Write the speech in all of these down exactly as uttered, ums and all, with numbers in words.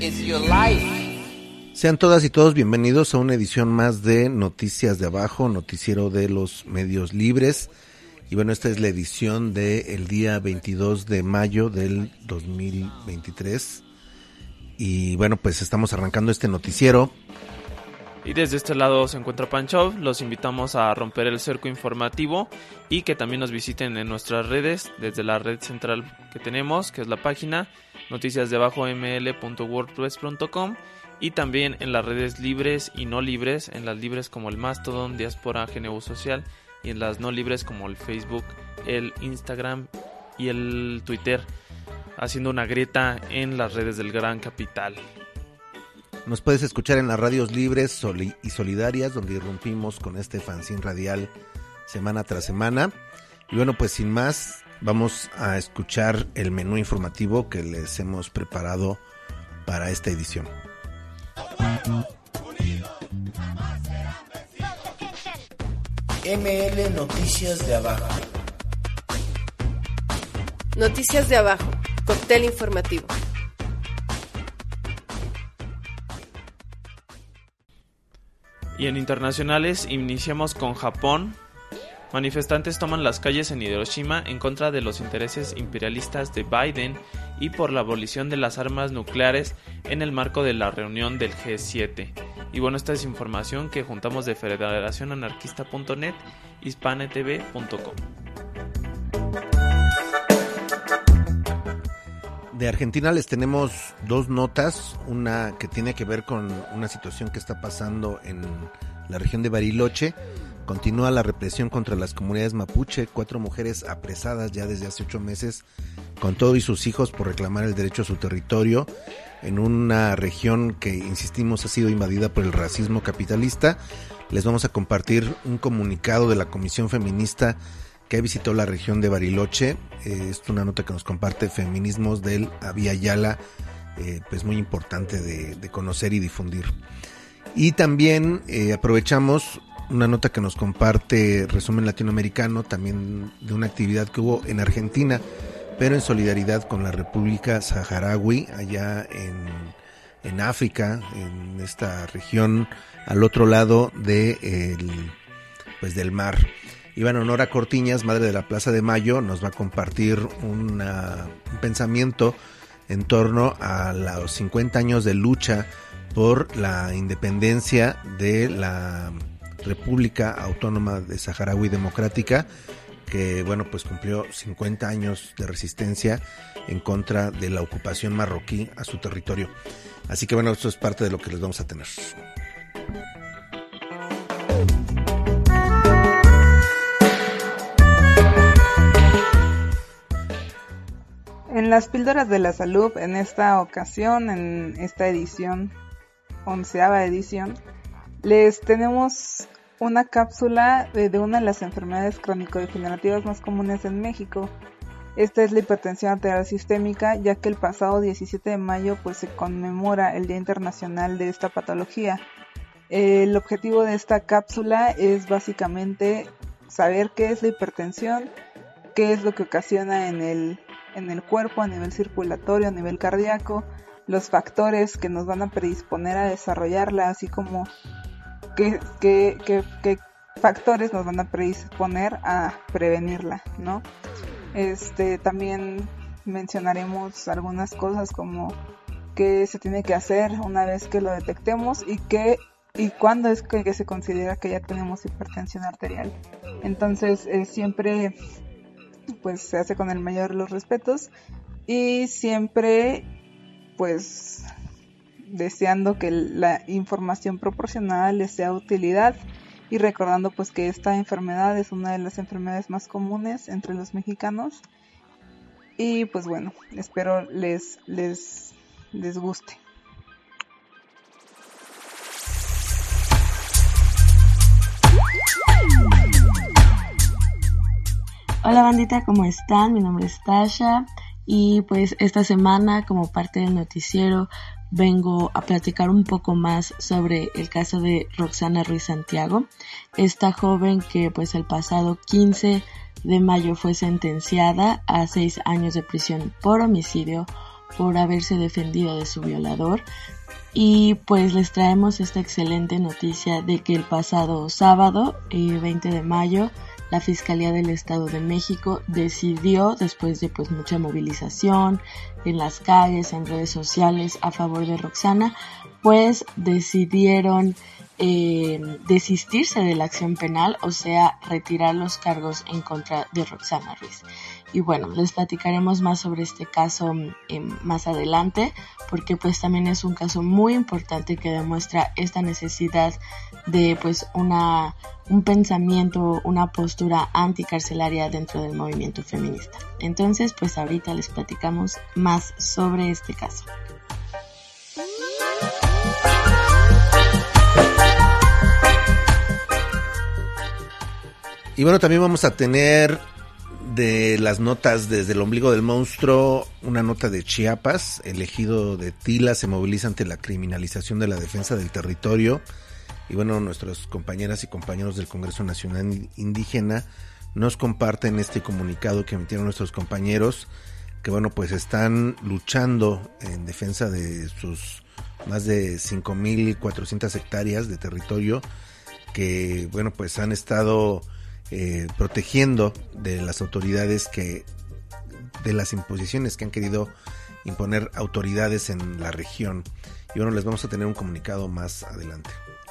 is your life. Sean todas y todos bienvenidos a una edición más de Noticias de Abajo, noticiero de los medios libres. Y bueno, esta es la edición del día veintidós de mayo del dos mil veintitrés. Y bueno, pues estamos arrancando este noticiero. Y desde este lado se encuentra Panchov. Los invitamos a romper el cerco informativo y que también nos visiten en nuestras redes, desde la red central que tenemos, que es la página noticias de abajo m l punto wordpress punto com, y también en las redes libres y no libres, en las libres como el Mastodon, Diáspora, G N U Social, y en las no libres como el Facebook, el Instagram y el Twitter, haciendo una grieta en las redes del Gran Capital. Nos puedes escuchar en las radios libres soli- y solidarias, donde irrumpimos con este fanzine radial semana tras semana. Y bueno, pues sin más, vamos a escuchar el menú informativo que les hemos preparado para esta edición. M L Noticias de Abajo. Noticias de Abajo, cóctel informativo. Y en internacionales iniciamos con Japón. Manifestantes toman las calles en Hiroshima en contra de los intereses imperialistas de Biden y por la abolición de las armas nucleares en el marco de la reunión del G siete. Y bueno, esta es información que juntamos de federación anarquista punto net, hispane t v punto com. De Argentina les tenemos dos notas, una que tiene que ver con una situación que está pasando en la región de Bariloche. Continúa la represión contra las comunidades mapuche, cuatro mujeres apresadas ya desde hace ocho meses con todo y sus hijos por reclamar el derecho a su territorio en una región que, insistimos, ha sido invadida por el racismo capitalista. Les vamos a compartir un comunicado de la Comisión Feminista que visitó la región de Bariloche. Eh, es una nota que nos comparte Feminismos del Avia Yala, eh, pues muy importante de, de conocer y difundir. Y también eh, aprovechamos una nota que nos comparte Resumen Latinoamericano, también de una actividad que hubo en Argentina, pero en solidaridad con la República Saharaui, allá en, en África, en esta región al otro lado de el, pues del mar. Ivana Honora Cortiñas, madre de la Plaza de Mayo, nos va a compartir una, un pensamiento en torno a los cincuenta años de lucha por la independencia de la República Autónoma de Saharaui Democrática, que bueno, pues cumplió cincuenta años de resistencia en contra de la ocupación marroquí a su territorio. Así que bueno, esto es parte de lo que les vamos a tener. En las píldoras de la salud, en esta ocasión, en esta edición, onceava edición, les tenemos una cápsula de, de una de las enfermedades crónico-degenerativas más comunes en México. Esta es la hipertensión arterial sistémica, ya que el pasado diecisiete de mayo pues se conmemora el Día Internacional de esta patología. El objetivo de esta cápsula es básicamente saber qué es la hipertensión, qué es lo que ocasiona en el en el cuerpo a nivel circulatorio, a nivel cardíaco, los factores que nos van a predisponer a desarrollarla, así como qué, qué, qué, qué factores nos van a predisponer a prevenirla, ¿no? Este, también mencionaremos algunas cosas como qué se tiene que hacer una vez que lo detectemos y qué y cuándo es que, que se considera que ya tenemos hipertensión arterial. Entonces, eh, siempre pues se hace con el mayor de los respetos y siempre pues deseando que la información proporcionada les sea de utilidad y recordando pues que esta enfermedad es una de las enfermedades más comunes entre los mexicanos y pues bueno, espero les les les guste. Hola bandita, ¿cómo están? Mi nombre es Tasha y pues esta semana como parte del noticiero vengo a platicar un poco más sobre el caso de Roxana Ruiz Santiago, esta joven que pues el pasado quince de mayo fue sentenciada a seis años de prisión por homicidio por haberse defendido de su violador. Y pues les traemos esta excelente noticia de que el pasado sábado, eh, veinte de mayo, la Fiscalía del Estado de México decidió, después de pues mucha movilización en las calles, en redes sociales a favor de Roxana, pues decidieron eh, desistirse de la acción penal, o sea, retirar los cargos en contra de Roxana Ruiz. Y bueno, les platicaremos más sobre este caso eh, más adelante, porque pues también es un caso muy importante que demuestra esta necesidad de pues una un pensamiento, una postura anticarcelaria dentro del movimiento feminista. Entonces, pues ahorita les platicamos más sobre este caso. Y bueno, también vamos a tener de las notas desde el ombligo del monstruo, una nota de Chiapas. El ejido de Tila se moviliza ante la criminalización de la defensa del territorio. Y bueno, nuestros compañeras y compañeros del Congreso Nacional Indígena nos comparten este comunicado que emitieron nuestros compañeros, que bueno, pues están luchando en defensa de sus más de cinco mil cuatrocientas hectáreas de territorio que bueno, pues han estado eh, protegiendo de las autoridades que, de las imposiciones que han querido imponer autoridades en la región. Y bueno, les vamos a tener un comunicado más adelante.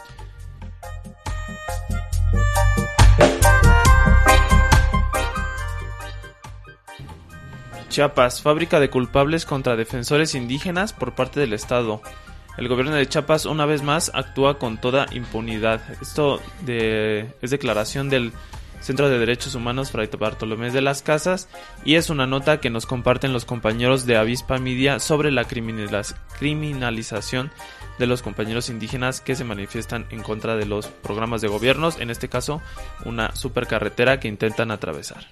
Chiapas, fábrica de culpables contra defensores indígenas por parte del Estado. El gobierno de Chiapas una vez más actúa con toda impunidad. Esto de, es declaración del Centro de Derechos Humanos Fray Bartolomé de las Casas y es una nota que nos comparten los compañeros de Avispa Media sobre la criminaliz- criminalización de los compañeros indígenas que se manifiestan en contra de los programas de gobiernos, en este caso una supercarretera que intentan atravesar.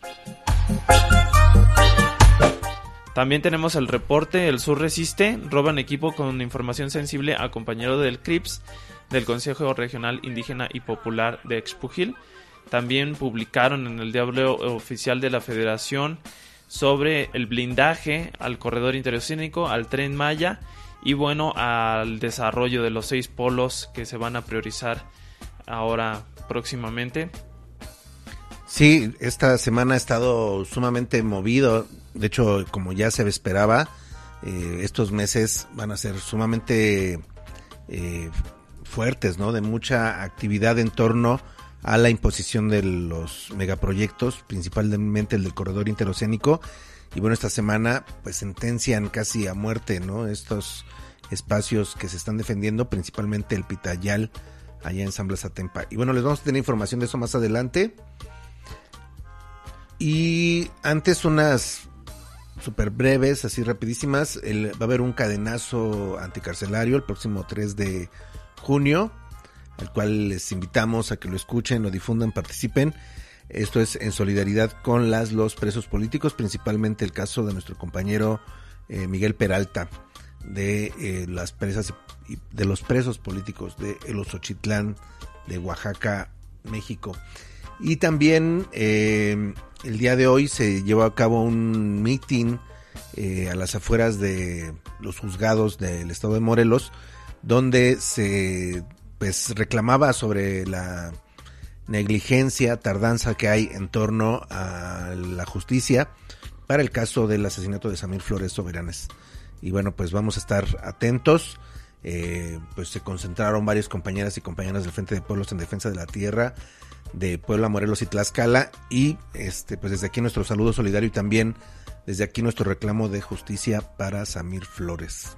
También tenemos el reporte El Sur Resiste, roban equipo con información sensible a compañero del C R I P S, del Consejo Regional Indígena y Popular de Xpujil. También publicaron en el Diario Oficial de la Federación sobre el blindaje al corredor interoceánico, al Tren Maya y bueno, al desarrollo de los seis polos que se van a priorizar ahora próximamente. Sí, esta semana ha estado sumamente movido. De hecho, como ya se esperaba, eh, estos meses van a ser sumamente eh, fuertes, ¿no? De mucha actividad en torno a la imposición de los megaproyectos, principalmente el del corredor interoceánico. Y bueno, esta semana pues sentencian casi a muerte, ¿no? Estos espacios que se están defendiendo, principalmente el Pitayal, allá en San Blas Atempa. Y bueno, les vamos a tener información de eso más adelante. Y antes unas súper breves, así rapidísimas. El, va a haber un cadenazo anticarcelario el próximo tres de junio, al cual les invitamos a que lo escuchen, lo difundan, participen. Esto es en solidaridad con las los presos políticos, principalmente el caso de nuestro compañero eh, Miguel Peralta, de eh, las presas y de los presos políticos de El Osochitlán de Oaxaca, México. Y también eh, el día de hoy se llevó a cabo un meeting eh, a las afueras de los juzgados del estado de Morelos, donde se pues reclamaba sobre la negligencia, tardanza que hay en torno a la justicia para el caso del asesinato de Samir Flores Soberanes. Y bueno, pues vamos a estar atentos. Eh, pues se concentraron varias compañeras y compañeras del Frente de Pueblos en Defensa de la Tierra de Puebla, Morelos y Tlaxcala, y este pues desde aquí nuestro saludo solidario y también desde aquí nuestro reclamo de justicia para Samir Flores.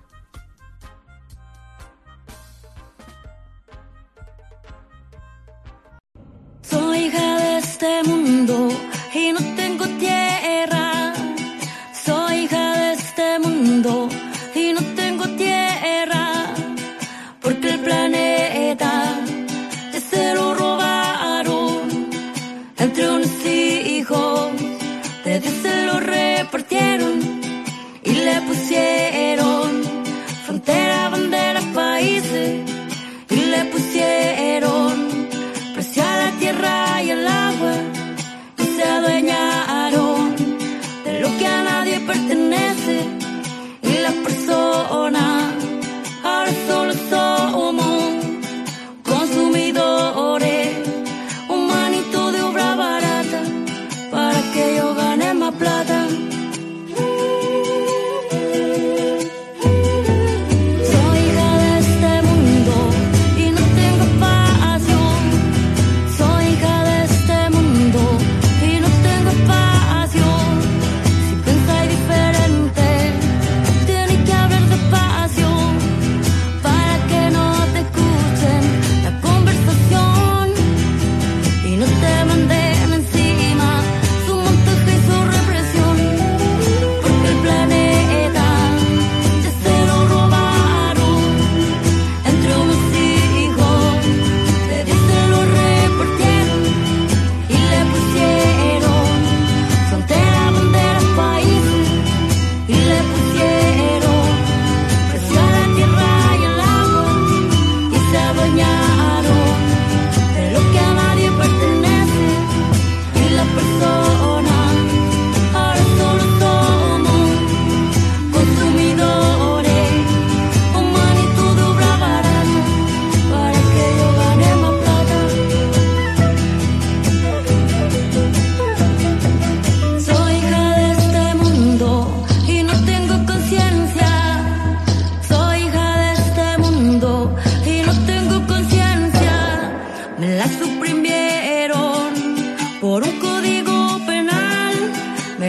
Soy hija de este mundo y no tengo tierra. Soy hija de este mundo y no tengo tierra, porque el planeta se lo robaron entre unos hijos, desde se lo repartieron y le pusieron frontera, bandera, países, y le pusieron precio a la tierra y al agua, y se adueñaron de lo que a nadie pertenece, y la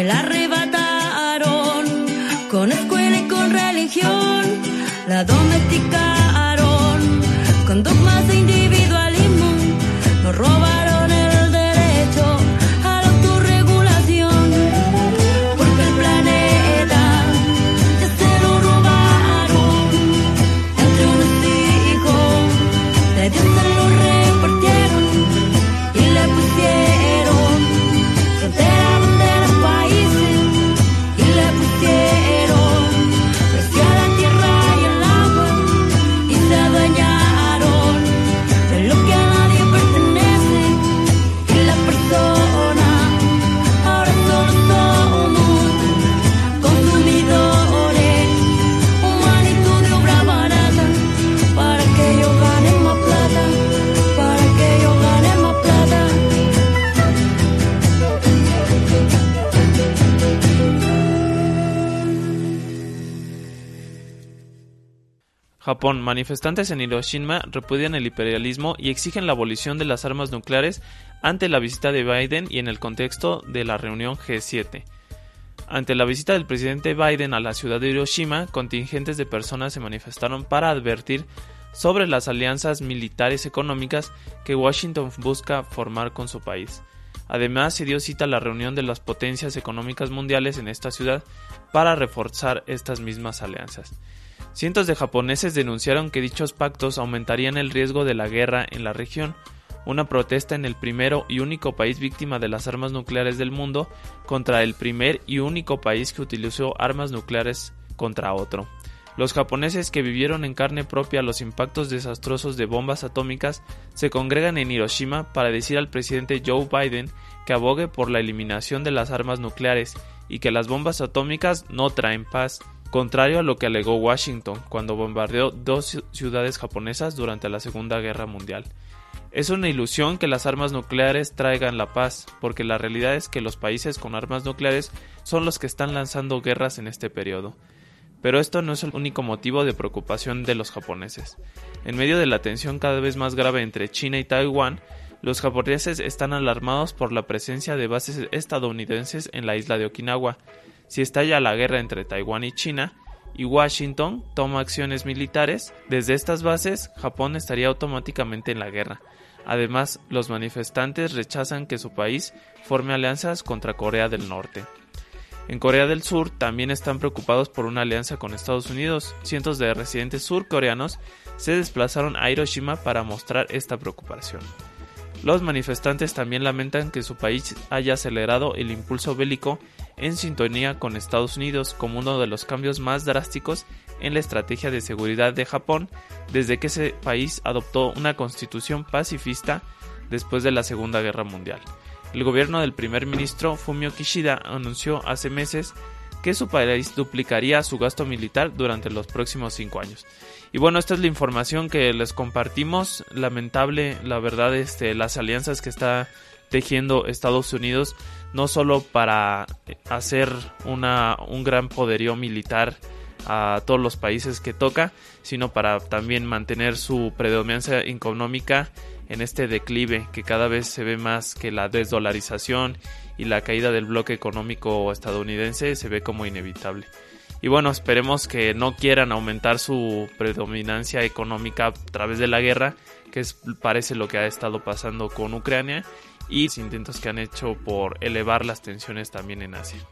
me la arrebataron, con escuela y con religión, la domesticaron, con dogmas de individualismo, nos robaron el derecho a la autorregulación, porque el planeta ya se lo robaron, entre unos hijos de Dios se lo repartieron y le pusieron frontera de los países y le pusieron precio a la tierra y el agua y se adueñaron de lo que a nadie pertenece y las personas ahora solo somos consumidores, humanitud de obra barata para que ellos ganen más plata, para que ellos ganen más plata. Japón. Manifestantes en Hiroshima repudian el imperialismo y exigen la abolición de las armas nucleares ante la visita de Biden y en el contexto de la reunión G siete. Ante la visita del presidente Biden a la ciudad de Hiroshima, contingentes de personas se manifestaron para advertir sobre las alianzas militares económicas que Washington busca formar con su país. Además, se dio cita a la reunión de las potencias económicas mundiales en esta ciudad para reforzar estas mismas alianzas. Cientos de japoneses denunciaron que dichos pactos aumentarían el riesgo de la guerra en la región, una protesta en el primero y único país víctima de las armas nucleares del mundo contra el primer y único país que utilizó armas nucleares contra otro. Los japoneses que vivieron en carne propia los impactos desastrosos de bombas atómicas se congregan en Hiroshima para decir al presidente Joe Biden que abogue por la eliminación de las armas nucleares y que las bombas atómicas no traen paz, contrario a lo que alegó Washington cuando bombardeó dos ciudades japonesas durante la Segunda Guerra Mundial. Es una ilusión que las armas nucleares traigan la paz, porque la realidad es que los países con armas nucleares son los que están lanzando guerras en este periodo. Pero esto no es el único motivo de preocupación de los japoneses. En medio de la tensión cada vez más grave entre China y Taiwán, los japoneses están alarmados por la presencia de bases estadounidenses en la isla de Okinawa. Si estalla la guerra entre Taiwán y China, y Washington toma acciones militares, desde estas bases, Japón estaría automáticamente en la guerra. Además, los manifestantes rechazan que su país forme alianzas contra Corea del Norte. En Corea del Sur también están preocupados por una alianza con Estados Unidos. Cientos de residentes surcoreanos se desplazaron a Hiroshima para mostrar esta preocupación. Los manifestantes también lamentan que su país haya acelerado el impulso bélico en sintonía con Estados Unidos como uno de los cambios más drásticos en la estrategia de seguridad de Japón desde que ese país adoptó una constitución pacifista después de la Segunda Guerra Mundial. El gobierno del primer ministro Fumio Kishida anunció hace meses que su país duplicaría su gasto militar durante los próximos cinco años. Y bueno, esta es la información que les compartimos. Lamentable, la verdad, este, las alianzas que está tejiendo Estados Unidos, no solo para hacer una, un gran poderío militar a todos los países que toca, sino para también mantener su predominancia económica en este declive que cada vez se ve más, que la desdolarización y la caída del bloque económico estadounidense se ve como inevitable. Y bueno, esperemos que no quieran aumentar su predominancia económica a través de la guerra, que es, parece lo que ha estado pasando con Ucrania, y los intentos que han hecho por elevar las tensiones también en Asia.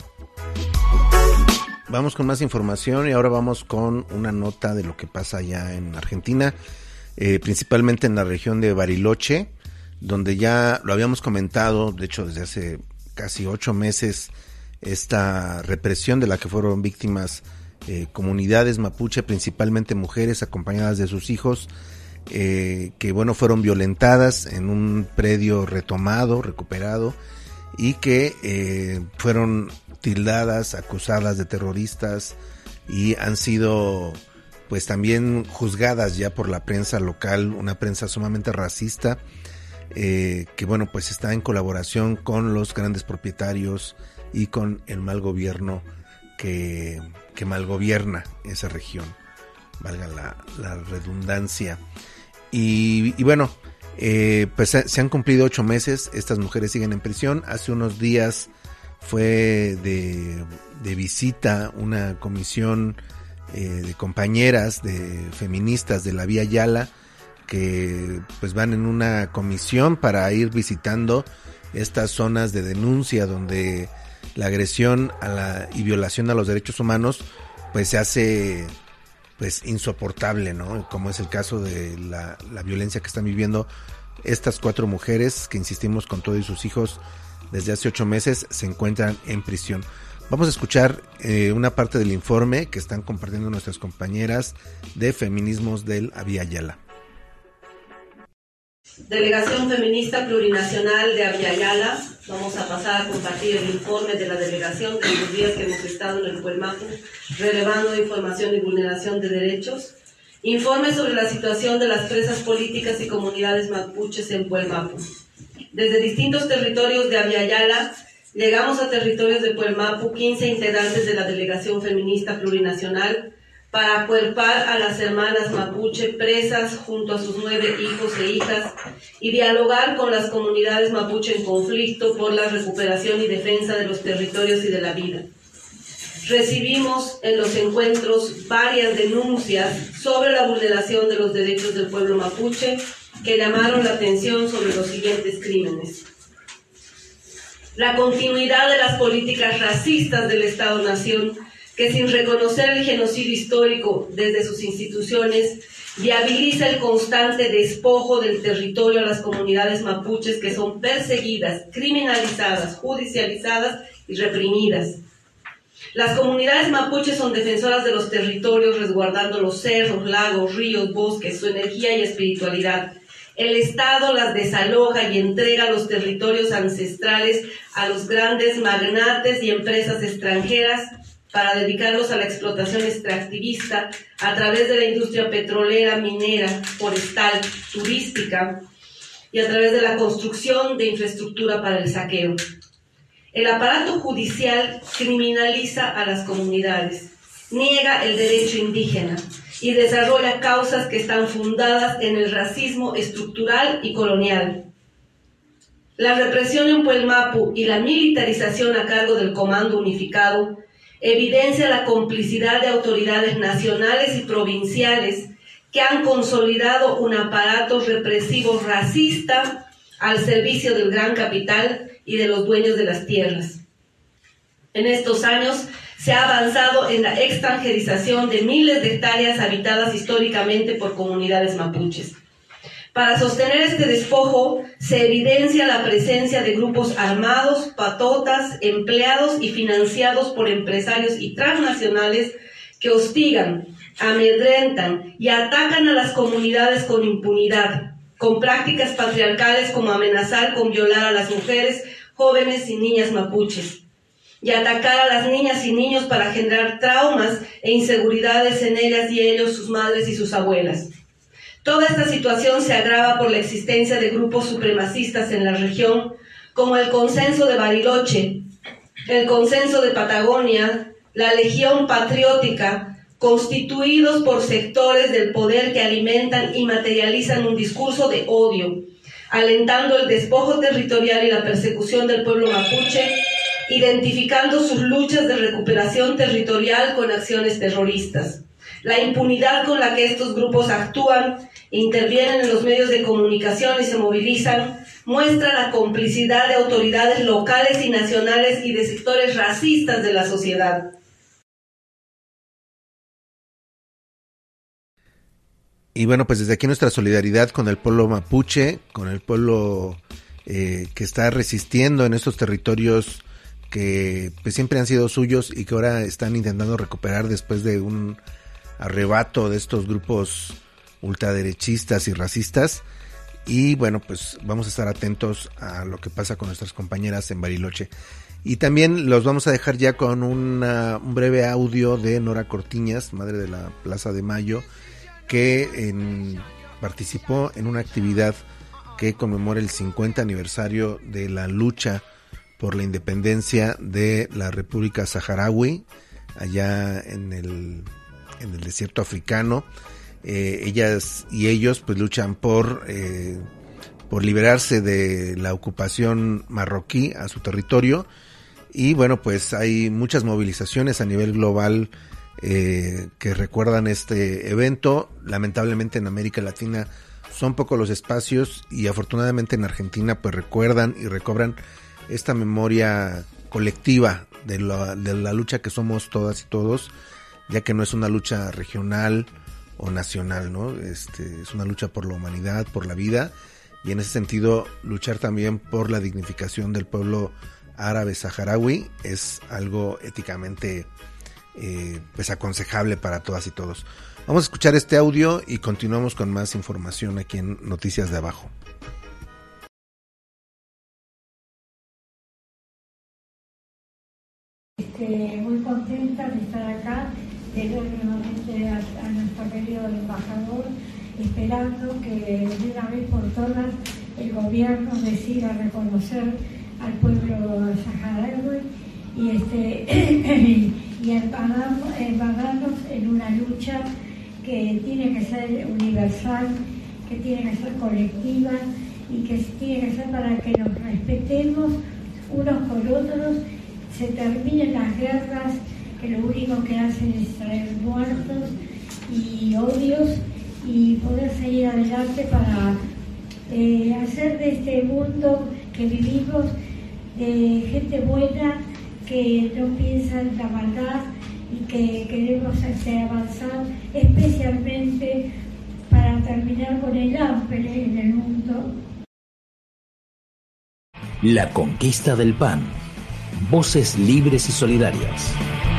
Vamos con más información y ahora vamos con una nota de lo que pasa allá en Argentina, eh, principalmente en la región de Bariloche, donde ya lo habíamos comentado, de hecho desde hace casi ocho meses, esta represión de la que fueron víctimas eh, comunidades mapuche, principalmente mujeres acompañadas de sus hijos, eh, que bueno, fueron violentadas en un predio retomado, recuperado, y que eh, fueron tildadas, acusadas de terroristas y han sido pues también juzgadas ya por la prensa local, una prensa sumamente racista, eh, que bueno, pues está en colaboración con los grandes propietarios y con el mal gobierno que, que malgobierna esa región, valga la, la redundancia. Y, y bueno, eh, pues se han cumplido ocho meses, estas mujeres siguen en prisión. Hace unos días fue de, de visita una comisión eh, de compañeras, de feministas de la Vía Yala, que pues van en una comisión para ir visitando estas zonas de denuncia donde la agresión a la, y violación a los derechos humanos pues se hace pues insoportable, ¿no? Como es el caso de la, la violencia que están viviendo estas cuatro mujeres que, insistimos, con todo y sus hijos desde hace ocho meses se encuentran en prisión. Vamos a escuchar eh, una parte del informe que están compartiendo nuestras compañeras de Feminismos del Vía Yala. Delegación Feminista Plurinacional de Vía Yala, vamos a pasar a compartir el informe de la delegación de los días que hemos estado en el Puelmapu, relevando información y vulneración de derechos. Informe sobre la situación de las presas políticas y comunidades mapuches en Puelmapu. Desde distintos territorios de Vía Yala, llegamos a territorios de Puelmapu quince integrantes de la Delegación Feminista Plurinacional para acuerpar a las hermanas mapuche presas junto a sus nueve hijos e hijas y dialogar con las comunidades mapuche en conflicto por la recuperación y defensa de los territorios y de la vida. Recibimos en los encuentros varias denuncias sobre la vulneración de los derechos del pueblo mapuche que llamaron la atención sobre los siguientes crímenes. La continuidad de las políticas racistas del Estado-Nación, que sin reconocer el genocidio histórico desde sus instituciones, viabiliza el constante despojo del territorio a las comunidades mapuches que son perseguidas, criminalizadas, judicializadas y reprimidas. Las comunidades mapuches son defensoras de los territorios, resguardando los cerros, lagos, ríos, bosques, su energía y espiritualidad. El Estado las desaloja y entrega los territorios ancestrales a los grandes magnates y empresas extranjeras para dedicarlos a la explotación extractivista a través de la industria petrolera, minera, forestal, turística y a través de la construcción de infraestructura para el saqueo. El aparato judicial criminaliza a las comunidades, niega el derecho indígena y desarrolla causas que están fundadas en el racismo estructural y colonial. La represión en Puelmapu y la militarización a cargo del Comando Unificado evidencia la complicidad de autoridades nacionales y provinciales que han consolidado un aparato represivo racista al servicio del gran capital y de los dueños de las tierras. En estos años se ha avanzado en la extranjerización de miles de hectáreas habitadas históricamente por comunidades mapuches. Para sostener este despojo, se evidencia la presencia de grupos armados, patotas, empleados y financiados por empresarios y transnacionales que hostigan, amedrentan y atacan a las comunidades con impunidad, con prácticas patriarcales como amenazar con violar a las mujeres, jóvenes y niñas mapuches, y atacar a las niñas y niños para generar traumas e inseguridades en ellas y ellos, sus madres y sus abuelas. Toda esta situación se agrava por la existencia de grupos supremacistas en la región, como el Consenso de Bariloche, el Consenso de Patagonia, la Legión Patriótica, constituidos por sectores del poder que alimentan y materializan un discurso de odio, alentando el despojo territorial y la persecución del pueblo mapuche, identificando sus luchas de recuperación territorial con acciones terroristas. La impunidad con la que estos grupos actúan, intervienen en los medios de comunicación y se movilizan, muestra la complicidad de autoridades locales y nacionales y de sectores racistas de la sociedad. Y bueno, pues desde aquí nuestra solidaridad con el pueblo mapuche, con el pueblo eh, que está resistiendo en estos territorios que pues siempre han sido suyos y que ahora están intentando recuperar después de un arrebato de estos grupos ultraderechistas y racistas. Y bueno, pues vamos a estar atentos a lo que pasa con nuestras compañeras en Bariloche. Y también los vamos a dejar ya con una, un breve audio de Nora Cortiñas, madre de la Plaza de Mayo, que en, participó en una actividad que conmemora el cincuenta aniversario de la lucha por la independencia de la República Saharaui, allá en el, en el desierto africano. Eh, ellas y ellos pues luchan por, eh, por liberarse de la ocupación marroquí a su territorio, Y bueno, pues hay muchas movilizaciones a nivel global eh, que recuerdan este evento. Lamentablemente en América Latina son pocos los espacios y afortunadamente en Argentina pues recuerdan y recobran esta memoria colectiva de la, de la lucha que somos todas y todos, ya que no es una lucha regional o nacional, ¿no? Este, es una lucha por la humanidad, por la vida, y en ese sentido luchar también por la dignificación del pueblo árabe saharaui es algo éticamente eh, pues aconsejable para todas y todos. Vamos a escuchar este audio y continuamos con más información aquí en Noticias de Abajo. Este, muy contenta de estar acá, de ver nuevamente a, a nuestro querido embajador, esperando que de una vez por todas el gobierno decida reconocer al pueblo saharaui y, este, y embarrarnos en una lucha que tiene que ser universal, que tiene que ser colectiva y que tiene que ser para que nos respetemos unos por otros, se terminen las guerras que lo único que hacen es traer muertos y odios, y poder seguir adelante para eh, hacer de este mundo que vivimos de gente buena que no piensa en la maldad y que queremos este, avanzar, especialmente para terminar con el hambre en el mundo. La conquista del pan. Voces libres y solidarias.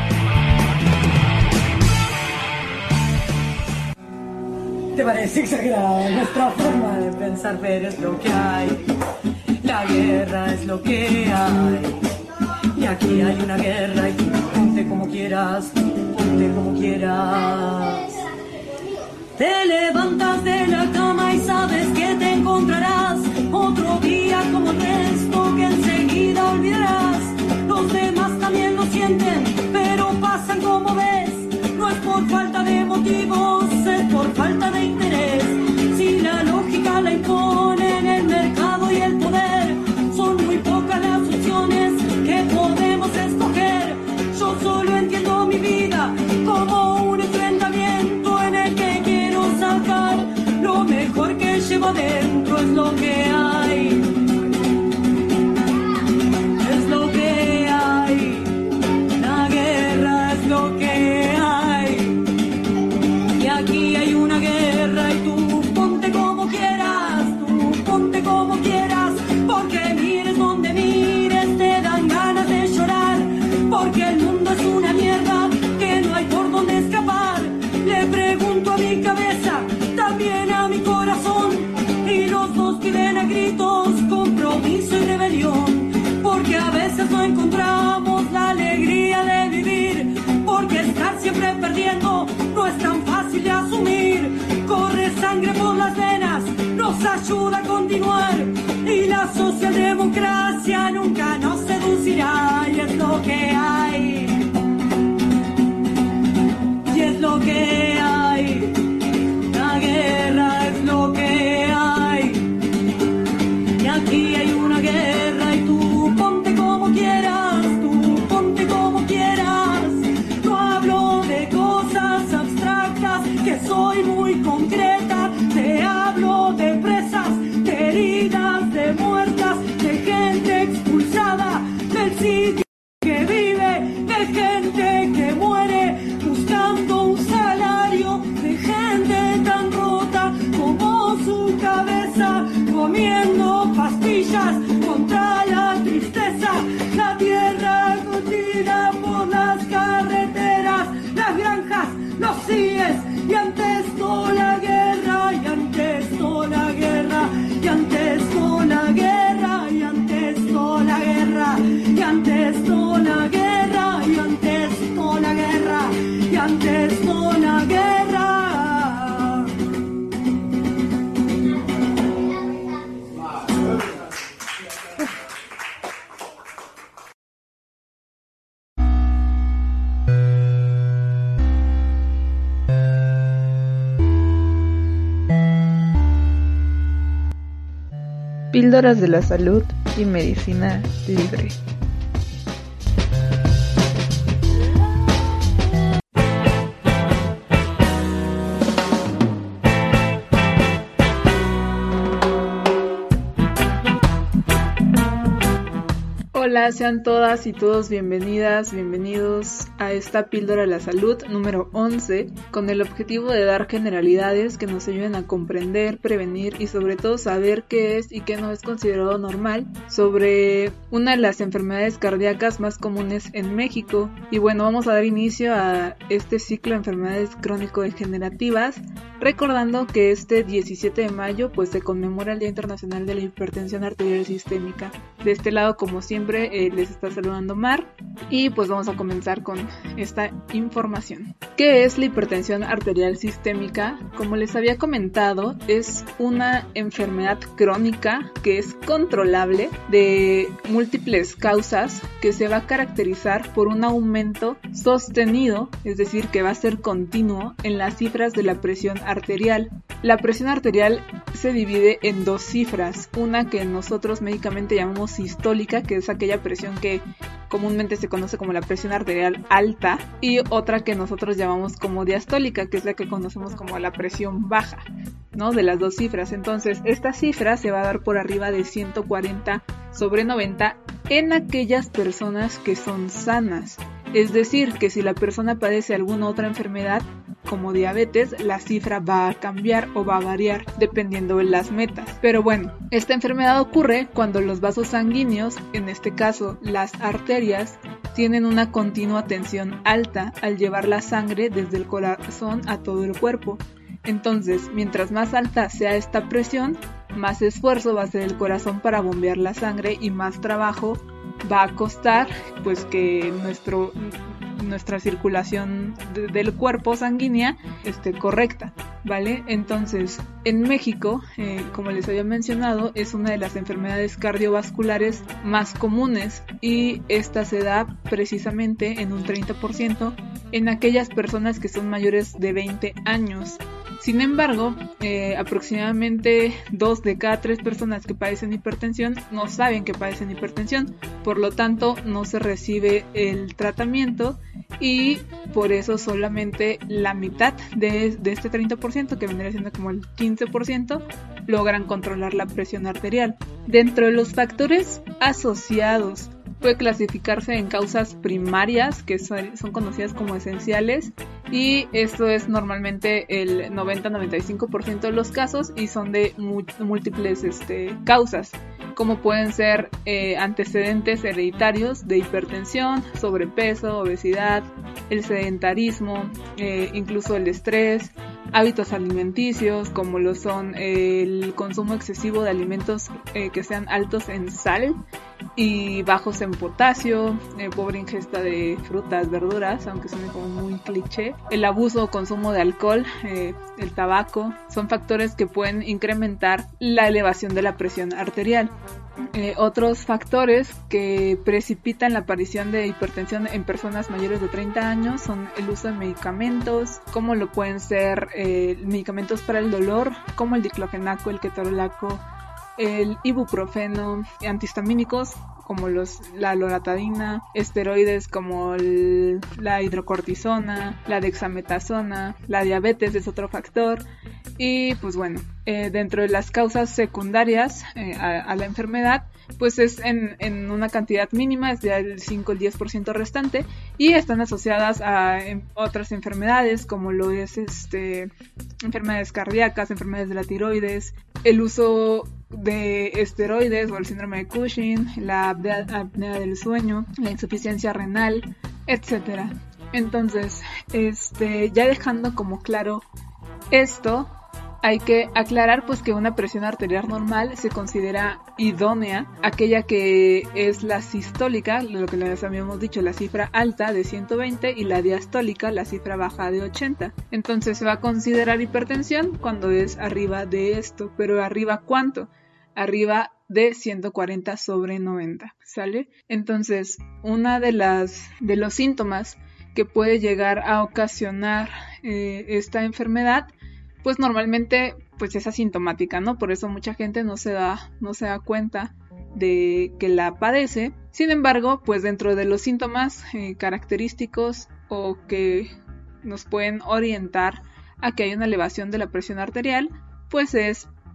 ¿Te parece exagerada nuestra forma de pensar? Pero es lo que hay. La guerra es lo que hay. Y aquí hay una guerra y tú ponte como quieras, ponte como quieras. Te levantas de la cama y sabes que te encontrarás otro día como el resto que enseguida olvidarás. Los demás también lo sienten, pero pasan como ves. No es por falta de motivos, es por falta de interés. Si la lógica la imponen el mercado y el poder, son muy pocas las opciones que podemos escoger. Yo solo entiendo mi vida como un enfrentamiento en el que quiero sacar lo mejor que llevo adentro. Es lo que hay. Es lo que hay. La guerra es lo que hay. Y aquí hay una guerra y tú ponte como quieras, tú ponte como quieras, porque mires donde mires te dan ganas de llorar, porque el mundo es una mierda que no hay por dónde escapar. Le pregunto a mi cabeza, también a mi corazón, y los dos piden a gritos compromiso y rebelión, porque a veces no encontramos la alegría de vivir, porque estar siempre perdiendo no es tan fácil de asumir. Corre sangre por las venas, nos ayuda a continuar, y la socialdemocracia nunca nos seducirá. Y es lo que hay, y es lo que hay. La guerra es lo que hay, y aquí hay una guerra y tú ponte como quieras, tú ponte como quieras. No hablo de cosas abstractas, que soy muy concreta, te hablo de presas, de heridas, de muertas, de gente expulsada del sitio que vive, de gente que muere buscando un salario, de gente tan rota como su cabeza, comiendo pastillas contra la tristeza. La tierra continua por las carreteras, las granjas, los CIES, y antes con la guerra, y antes con la guerra, y antes con la guerra, y antes con la guerra, y antes con la guerra, y antes con la guerra, y antes con la guerra. Píldoras de la salud y medicina libre. Hola, sean todas y todos bienvenidas, bienvenidos a esta Píldora de la Salud número once, con el objetivo de dar generalidades que nos ayuden a comprender, prevenir y sobre todo saber qué es y qué no es considerado normal sobre una de las enfermedades cardíacas más comunes en México. Y bueno, vamos a dar inicio a este ciclo de enfermedades crónico-degenerativas, recordando que este diecisiete de mayo pues se conmemora el Día Internacional de la Hipertensión Arterial Sistémica. De este lado, como siempre, eh, les está saludando Mar y pues vamos a comenzar con esta información. ¿Qué es la hipertensión arterial sistémica? Como les había comentado, es una enfermedad crónica que es controlable de múltiples causas, que se va a caracterizar por un aumento sostenido, es decir, que va a ser continuo en las cifras de la presión arterial. La presión arterial se divide en dos cifras, una que nosotros médicamente llamamos sistólica, que es aquella presión que comúnmente se conoce como la presión arterial alta, y otra que nosotros llamamos como diastólica, que es la que conocemos como la presión baja, ¿no? De las dos cifras. Entonces, esta cifra se va a dar por arriba de ciento cuarenta sobre noventa en aquellas personas que son sanas. Es decir, que si la persona padece alguna otra enfermedad, como diabetes, la cifra va a cambiar o va a variar dependiendo de las metas. Pero bueno, esta enfermedad ocurre cuando los vasos sanguíneos, en este caso las arterias, tienen una continua tensión alta al llevar la sangre desde el corazón a todo el cuerpo. Entonces, mientras más alta sea esta presión, más esfuerzo va a hacer el corazón para bombear la sangre y más trabajo va a costar pues que nuestro nuestra circulación de, del cuerpo sanguínea esté correcta, ¿vale? Entonces, en México, eh, como les había mencionado, es una de las enfermedades cardiovasculares más comunes y esta se da precisamente en un treinta por ciento en aquellas personas que son mayores de veinte años. Sin embargo, eh, aproximadamente dos de cada tres personas que padecen hipertensión no saben que padecen hipertensión, por lo tanto no se recibe el tratamiento y por eso solamente la mitad de, de este treinta por ciento, que vendría siendo como el quince por ciento, logran controlar la presión arterial. Dentro de los factores asociados, puede clasificarse en causas primarias, que son, son conocidas como esenciales, y esto es normalmente el noventa a noventa y cinco por ciento de los casos y son de mu- múltiples este, causas, como pueden ser eh, antecedentes hereditarios de hipertensión, sobrepeso, obesidad, el sedentarismo, eh, incluso el estrés, hábitos alimenticios como lo son eh, el consumo excesivo de alimentos eh, que sean altos en sal y bajos en potasio, eh, pobre ingesta de frutas, verduras, aunque suene como muy cliché, el abuso o consumo de alcohol, eh, el tabaco, son factores que pueden incrementar la elevación de la presión arterial. Eh, otros factores que precipitan la aparición de hipertensión en personas mayores de treinta años son el uso de medicamentos, como lo pueden ser eh, medicamentos para el dolor, como el diclofenaco, el ketorolaco, el ibuprofeno, antihistamínicos como los, la loratadina, esteroides como el, la hidrocortisona, la dexametasona, la diabetes es otro factor. Y pues bueno, eh, dentro de las causas secundarias eh, a, a la enfermedad, pues es en, en una cantidad mínima, es del cinco al diez por ciento restante, y están asociadas a en, otras enfermedades como lo es este enfermedades cardíacas, enfermedades de la tiroides, el uso de esteroides o el síndrome de Cushing, la apnea, apnea del sueño, la insuficiencia renal, etcétera. Entonces, este, ya dejando como claro esto, hay que aclarar pues que una presión arterial normal se considera idónea, aquella que es la sistólica, lo que les habíamos dicho, la cifra alta de ciento veinte, y la diastólica, la cifra baja de ochenta. Entonces se va a considerar hipertensión cuando es arriba de esto, pero ¿arriba cuánto? Arriba de ciento cuarenta sobre noventa, ¿sale? Entonces, una de las de los síntomas que puede llegar a ocasionar eh, esta enfermedad, pues normalmente pues es asintomática, ¿no? Por eso mucha gente no se da, no se da cuenta de que la padece. Sin embargo, pues dentro de los síntomas eh, característicos o que nos pueden orientar a que hay una elevación de la presión arterial, pues es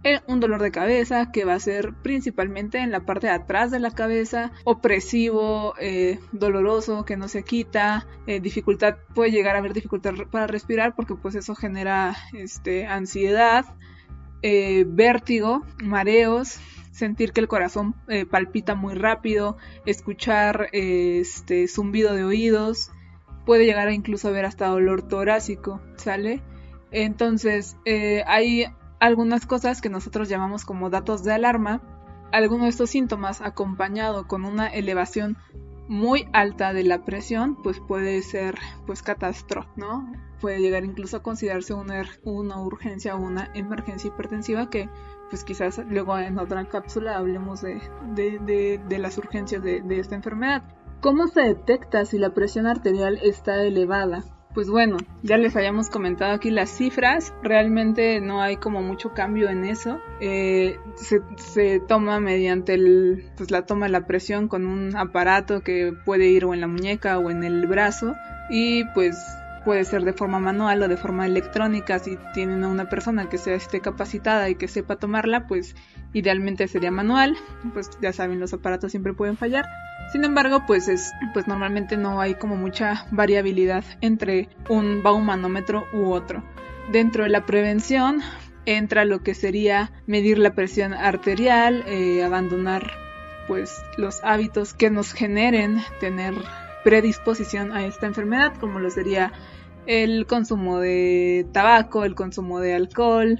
eh, un dolor de cabeza que va a ser principalmente en la parte de atrás de la cabeza, opresivo, eh, doloroso, que no se quita, eh, dificultad, puede llegar a haber dificultad para respirar porque pues eso genera este, ansiedad, eh, vértigo, mareos, sentir que el corazón eh, palpita muy rápido, escuchar eh, este zumbido de oídos, puede llegar a incluso haber hasta dolor torácico, ¿sale? Entonces, eh, hay algunas cosas que nosotros llamamos como datos de alarma. Alguno de estos síntomas acompañado con una elevación muy alta de la presión, pues puede ser pues catastrófico, ¿no? Puede llegar incluso a considerarse una, una urgencia o una emergencia hipertensiva, que pues quizás luego en otra cápsula hablemos de, de, de, de las urgencias de, de esta enfermedad. ¿Cómo se detecta si la presión arterial está elevada? Pues bueno, ya les habíamos comentado aquí las cifras, realmente no hay como mucho cambio en eso. Eh, se, se toma mediante el, pues la toma de la presión con un aparato que puede ir o en la muñeca o en el brazo, y pues puede ser de forma manual o de forma electrónica. Si tienen a una persona que sea esté capacitada y que sepa tomarla, pues idealmente sería manual, pues ya saben, los aparatos siempre pueden fallar. Sin embargo, pues es pues normalmente no hay como mucha variabilidad entre un baumanómetro u otro. Dentro de la prevención entra lo que sería medir la presión arterial, eh, abandonar pues los hábitos que nos generen tener predisposición a esta enfermedad, como lo sería el consumo de tabaco, el consumo de alcohol,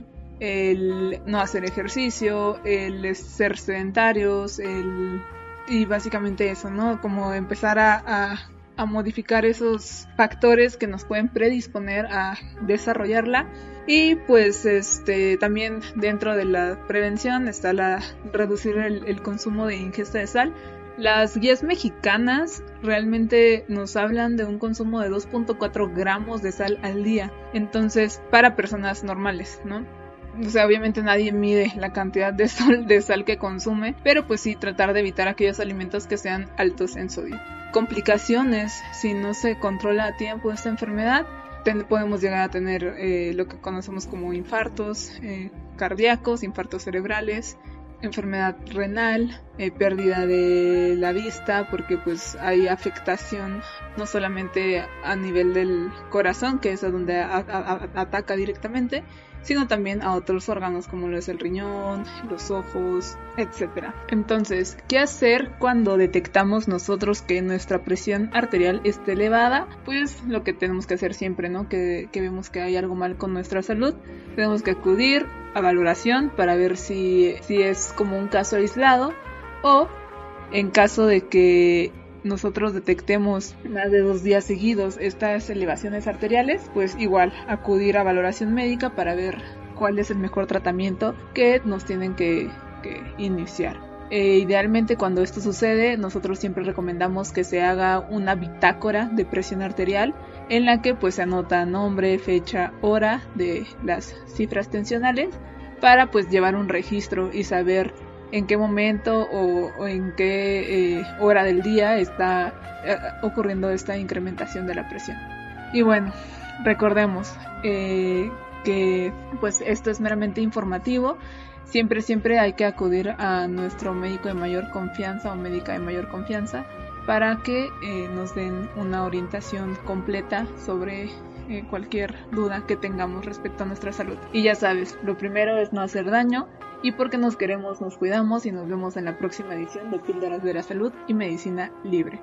el no hacer ejercicio, el ser sedentarios, el y básicamente eso, ¿no? Como empezar a, a, a modificar esos factores que nos pueden predisponer a desarrollarla. Y pues este también dentro de la prevención está la reducir el, el consumo de ingesta de sal. Las guías mexicanas realmente nos hablan de un consumo de dos punto cuatro gramos de sal al día. Entonces, para personas normales, ¿no? O sea, obviamente nadie mide la cantidad de sal, de sal que consume, pero pues sí tratar de evitar aquellos alimentos que sean altos en sodio. Complicaciones, si no se controla a tiempo esta enfermedad, ten, podemos llegar a tener eh, lo que conocemos como infartos eh, cardíacos, infartos cerebrales, enfermedad renal, eh, pérdida de la vista, porque pues hay afectación no solamente a nivel del corazón, que es a donde a, a, a, ataca directamente, sino también a otros órganos como lo es el riñón, los ojos, etcétera. Entonces, ¿qué hacer cuando detectamos nosotros que nuestra presión arterial está elevada? Pues lo que tenemos que hacer siempre, ¿no? Que, que vemos que hay algo mal con nuestra salud, tenemos que acudir a valoración para ver si, si es como un caso aislado, o en caso de que nosotros detectemos más de dos días seguidos estas elevaciones arteriales, pues igual acudir a valoración médica para ver cuál es el mejor tratamiento que nos tienen que, que iniciar. Eh, idealmente cuando esto sucede, nosotros siempre recomendamos que se haga una bitácora de presión arterial en la que pues se anota nombre, fecha, hora de las cifras tensionales para pues llevar un registro y saber en qué momento o, o en qué eh, hora del día está eh, ocurriendo esta incrementación de la presión. Y bueno, recordemos eh, que pues esto es meramente informativo. Siempre, siempre hay que acudir a nuestro médico de mayor confianza o médica de mayor confianza para que eh, nos den una orientación completa sobre eh, cualquier duda que tengamos respecto a nuestra salud. Y ya sabes, lo primero es no hacer daño, y porque nos queremos, nos cuidamos, y nos vemos en la próxima edición de Píldoras de la Salud y Medicina Libre.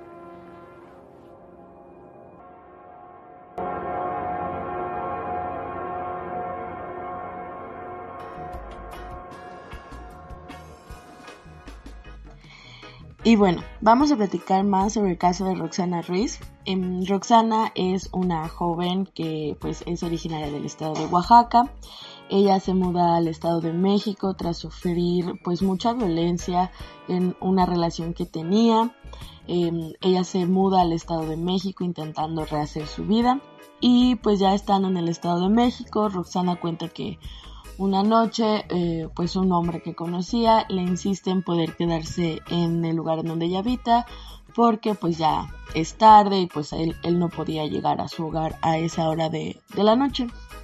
Y bueno, vamos a platicar más sobre el caso de Roxana Ruiz. Eh, Roxana es una joven que pues es originaria del estado de Oaxaca. Ella se muda al estado de México tras sufrir pues mucha violencia en una relación que tenía. Eh, ella se muda al estado de México intentando rehacer su vida. Y pues ya estando en el estado de México, Roxana cuenta que una noche, eh, pues un hombre que conocía le insiste en poder quedarse en el lugar en donde ella habita porque pues ya es tarde y pues él, él no podía llegar a su hogar a esa hora de, de la noche.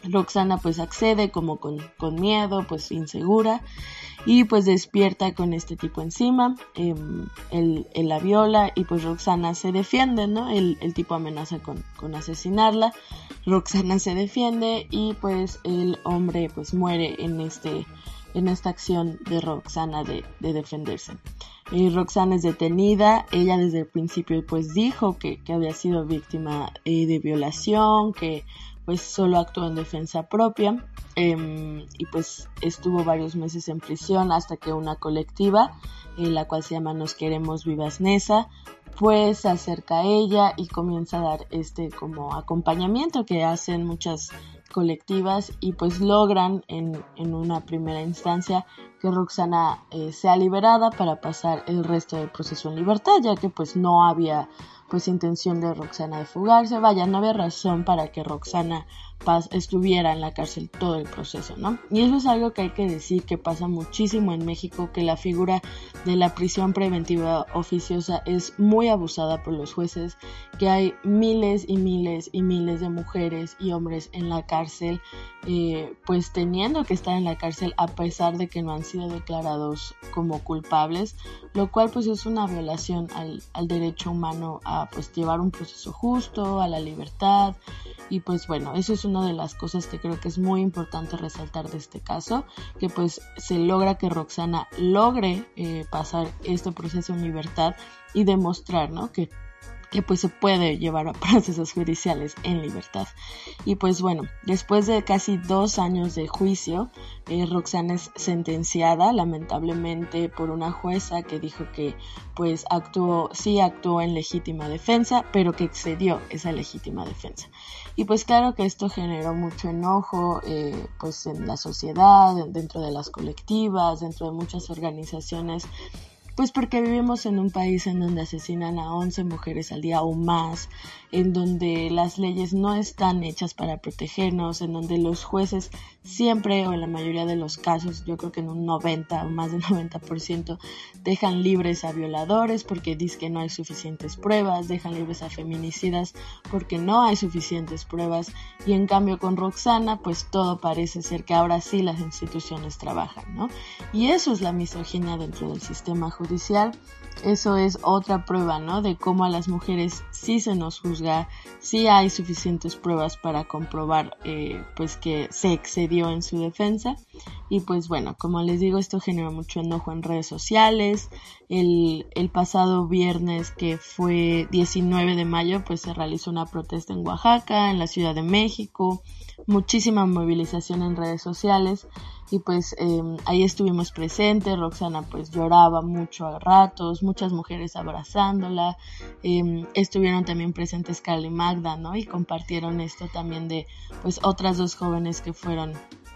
Roxana pues accede como con, con miedo, pues insegura, y pues despierta con este tipo encima. eh, él, él la viola y pues Roxana se defiende, ¿no? El, el tipo amenaza con, con asesinarla, Roxana se defiende y pues el hombre pues muere en este en esta acción de Roxana de, de defenderse. Eh, Roxana es detenida, ella desde el principio pues dijo que, que había sido víctima eh, de violación, que pues solo actuó en defensa propia, eh, y pues estuvo varios meses en prisión hasta que una colectiva, eh, la cual se llama Nos Queremos Vivas Nesa, pues se acerca a ella y comienza a dar este como acompañamiento que hacen muchas colectivas y pues logran en, en una primera instancia que Roxana eh, sea liberada para pasar el resto del proceso en libertad, ya que pues no había pues intención de Roxana de fugarse, vaya, no había razón para que Roxana Paz estuviera en la cárcel todo el proceso, ¿no? Y eso es algo que hay que decir que pasa muchísimo en México, que la figura de la prisión preventiva oficiosa es muy abusada por los jueces, que hay miles y miles y miles de mujeres y hombres en la cárcel, eh, pues teniendo que estar en la cárcel a pesar de que no han sido declarados como culpables, lo cual pues es una violación al, al derecho humano a pues llevar un proceso justo, a la libertad. Y pues bueno, eso es una de las cosas que creo que es muy importante resaltar de este caso, que pues se logra que Roxana logre eh, pasar este proceso en libertad y demostrar, ¿no? que que pues se puede llevar a procesos judiciales en libertad. Y pues bueno, después de casi dos años de juicio, eh, Roxana es sentenciada lamentablemente por una jueza que dijo que pues actuó, sí actuó en legítima defensa, pero que excedió esa legítima defensa. Y pues claro que esto generó mucho enojo eh, pues en la sociedad, dentro de las colectivas, dentro de muchas organizaciones, pues porque vivimos en un país en donde asesinan a once mujeres al día o más, en donde las leyes no están hechas para protegernos, en donde los jueces siempre o en la mayoría de los casos, yo creo que en un noventa o más del noventa por ciento, dejan libres a violadores porque dicen que no hay suficientes pruebas, dejan libres a feminicidas porque no hay suficientes pruebas, y en cambio con Roxana pues todo parece ser que ahora sí las instituciones trabajan, ¿no? Y eso es la misoginia dentro del sistema judicial. Eso es otra prueba, ¿no? De cómo a las mujeres sí se nos juzga, sí hay suficientes pruebas para comprobar eh, pues que se excedió en su defensa. Y pues bueno, como les digo, esto generó mucho enojo en redes sociales. El, el pasado viernes, que fue diecinueve de mayo, pues se realizó una protesta en Oaxaca, en la Ciudad de México, muchísima movilización en redes sociales. Y pues eh, ahí estuvimos presentes. Roxana pues lloraba mucho a ratos, muchas mujeres abrazándola, eh, estuvieron también presentes Carla y Magda, ¿no? Y compartieron esto también de pues otras dos jóvenes que fueron,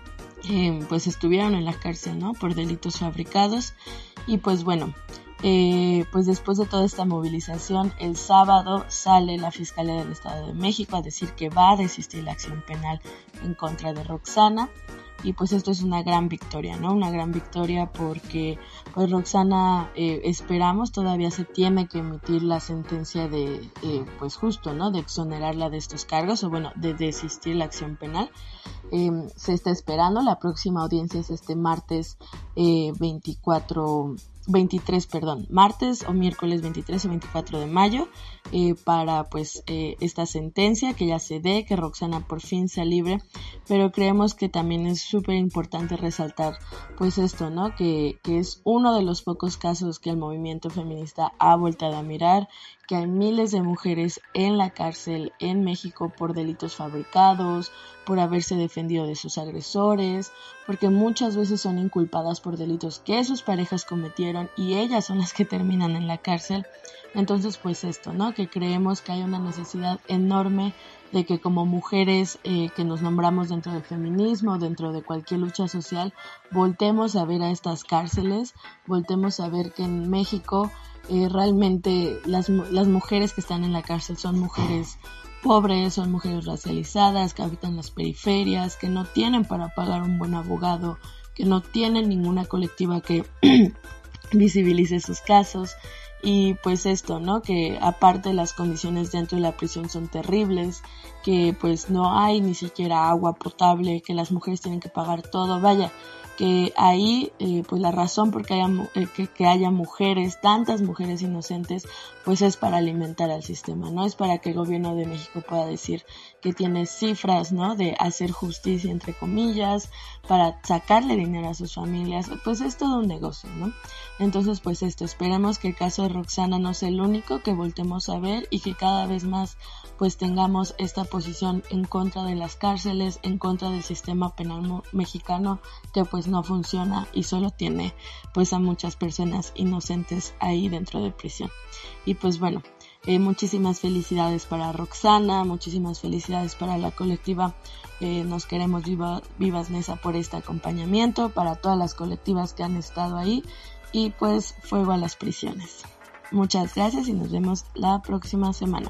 eh, pues estuvieron en la cárcel, ¿no? Por delitos fabricados. Y pues bueno, eh, pues después de toda esta movilización, el sábado sale la Fiscalía del Estado de México a decir que va a desistir la acción penal en contra de Roxana. Y pues esto es una gran victoria, ¿no? Una gran victoria porque pues Roxana, eh, esperamos, todavía se tiene que emitir la sentencia de, eh, pues justo, ¿no? De exonerarla de estos cargos, o bueno, de desistir la acción penal. Eh, se está esperando, la próxima audiencia es este martes eh, veinticuatro, veintitrés, perdón, martes o miércoles veintitrés y veinticuatro de mayo, eh, para pues eh, esta sentencia que ya se dé, que Roxana por fin sea libre. Pero creemos que también es súper importante resaltar pues esto, ¿no? Que, que es uno de los pocos casos que el movimiento feminista ha volteado a mirar, que hay miles de mujeres en la cárcel en México por delitos fabricados, por haberse defendido de sus agresores, porque muchas veces son inculpadas por delitos que sus parejas cometieron y ellas son las que terminan en la cárcel. Entonces pues esto, ¿no? Que creemos que hay una necesidad enorme de que como mujeres eh, que nos nombramos dentro del feminismo, dentro de cualquier lucha social, voltemos a ver a estas cárceles, voltemos a ver que en México eh, realmente las, las mujeres que están en la cárcel son mujeres pobres, son mujeres racializadas, que habitan las periferias, que no tienen para pagar un buen abogado, que no tienen ninguna colectiva que visibilice sus casos. Y pues esto, ¿no? Que aparte las condiciones dentro de la prisión son terribles, que pues no hay ni siquiera agua potable, que las mujeres tienen que pagar todo, vaya, que ahí eh, pues la razón por que haya, eh, que, que haya mujeres, tantas mujeres inocentes, pues es para alimentar al sistema, ¿no? Es para que el gobierno de México pueda decir que tiene cifras, ¿no? De hacer justicia, entre comillas, para sacarle dinero a sus familias, pues es todo un negocio, ¿no? Entonces pues esto, esperemos que el caso de Roxana no sea el único que voltemos a ver y que cada vez más pues tengamos esta posición en contra de las cárceles, en contra del sistema penal mexicano, que pues no funciona y solo tiene pues a muchas personas inocentes ahí dentro de prisión. Y pues bueno, eh, muchísimas felicidades para Roxana, muchísimas felicidades para la colectiva eh, Nos Queremos Viva, Vivas Nesa por este acompañamiento, para todas las colectivas que han estado ahí y pues fuego a las prisiones. Muchas gracias y nos vemos la próxima semana.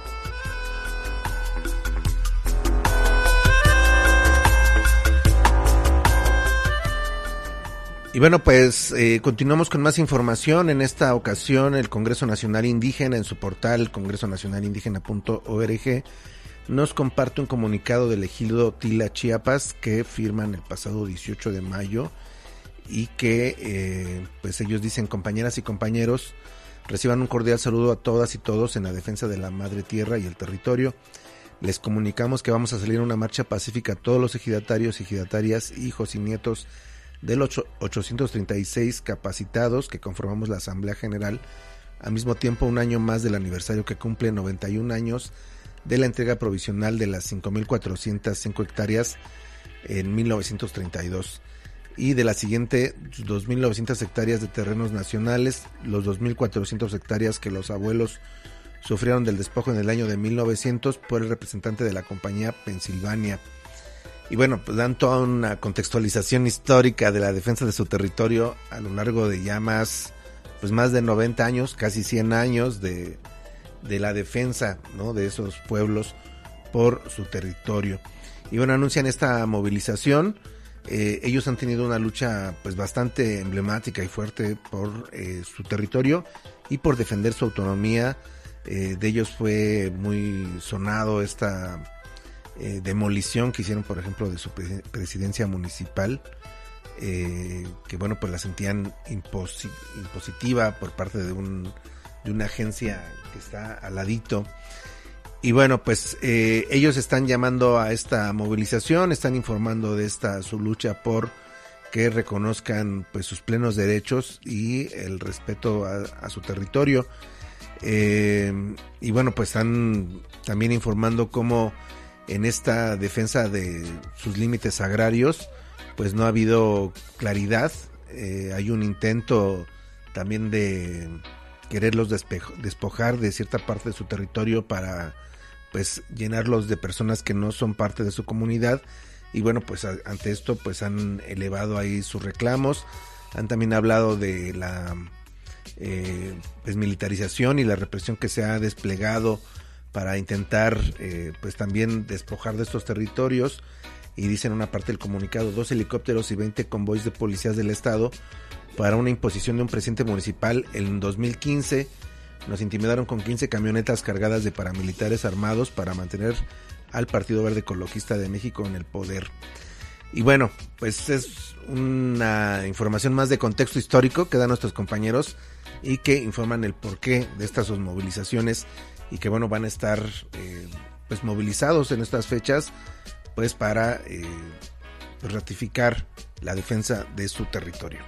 Y bueno, pues eh, continuamos con más información. En esta ocasión, el Congreso Nacional Indígena, en su portal congreso nacional indígena punto org, nos comparte un comunicado del ejido Tila, Chiapas, que firman el pasado dieciocho de mayo y que, eh, pues ellos dicen: compañeras y compañeros, reciban un cordial saludo a todas y todos en la defensa de la madre tierra y el territorio. Les comunicamos que vamos a salir a una marcha pacífica a todos los ejidatarios, ejidatarias, hijos y nietos de los ochocientos treinta y seis capacitados que conformamos la Asamblea General, al mismo tiempo un año más del aniversario que cumple noventa y un años de la entrega provisional de las cinco mil cuatrocientas cinco hectáreas en mil novecientos treinta y dos y de la siguiente dos mil novecientas hectáreas de terrenos nacionales, los dos mil cuatrocientas hectáreas que los abuelos sufrieron del despojo en el año de mil novecientos por el representante de la compañía Pensilvania. Y bueno, pues dan toda una contextualización histórica de la defensa de su territorio a lo largo de ya más, pues más de noventa años, casi cien años de, de la defensa, ¿no?, de esos pueblos por su territorio. Y bueno, anuncian esta movilización. Eh, ellos han tenido una lucha pues bastante emblemática y fuerte por eh, su territorio y por defender su autonomía. Eh, de ellos fue muy sonado esta Eh, demolición que hicieron, por ejemplo, de su pre- presidencia municipal, eh, que bueno, pues la sentían imposi- impositiva por parte de un de una agencia que está al ladito. Y bueno, pues eh, ellos están llamando a esta movilización, están informando de esta su lucha por que reconozcan pues sus plenos derechos y el respeto a, a su territorio. Eh, y bueno, pues están también informando cómo en esta defensa de sus límites agrarios, pues no ha habido claridad. Eh, hay un intento también de quererlos despejo, despojar de cierta parte de su territorio para pues llenarlos de personas que no son parte de su comunidad. Y bueno, pues a, ante esto pues han elevado ahí sus reclamos. Han también hablado de la eh, desmilitarización y la represión que se ha desplegado para intentar eh, pues también despojar de estos territorios. Y dicen en una parte del comunicado: dos helicópteros y veinte convoys de policías del estado para una imposición de un presidente municipal. En dos mil quince nos intimidaron con quince camionetas cargadas de paramilitares armados para mantener al Partido Verde Ecologista de México en el poder. Y bueno, pues es una información más de contexto histórico que dan nuestros compañeros y que informan el porqué de estas sus movilizaciones, y que bueno, van a estar eh, pues movilizados en estas fechas pues para eh, pues ratificar la defensa de su territorio.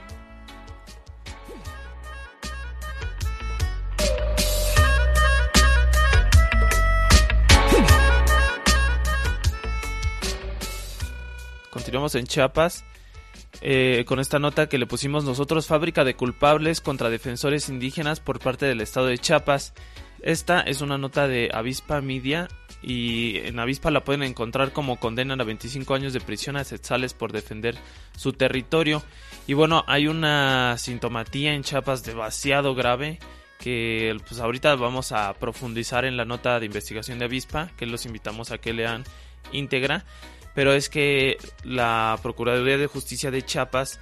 Continuamos en Chiapas eh, con esta nota que le pusimos nosotros: fábrica de culpables contra defensores indígenas por parte del estado de Chiapas. Esta es una nota de Avispa Media y en Avispa la pueden encontrar como condenan a veinticinco años de prisión a Setzales por defender su territorio. Y bueno, hay una sintomatía en Chiapas demasiado grave que pues ahorita vamos a profundizar en la nota de investigación de Avispa, que los invitamos a que lean íntegra. Pero es que la Procuraduría de Justicia de Chiapas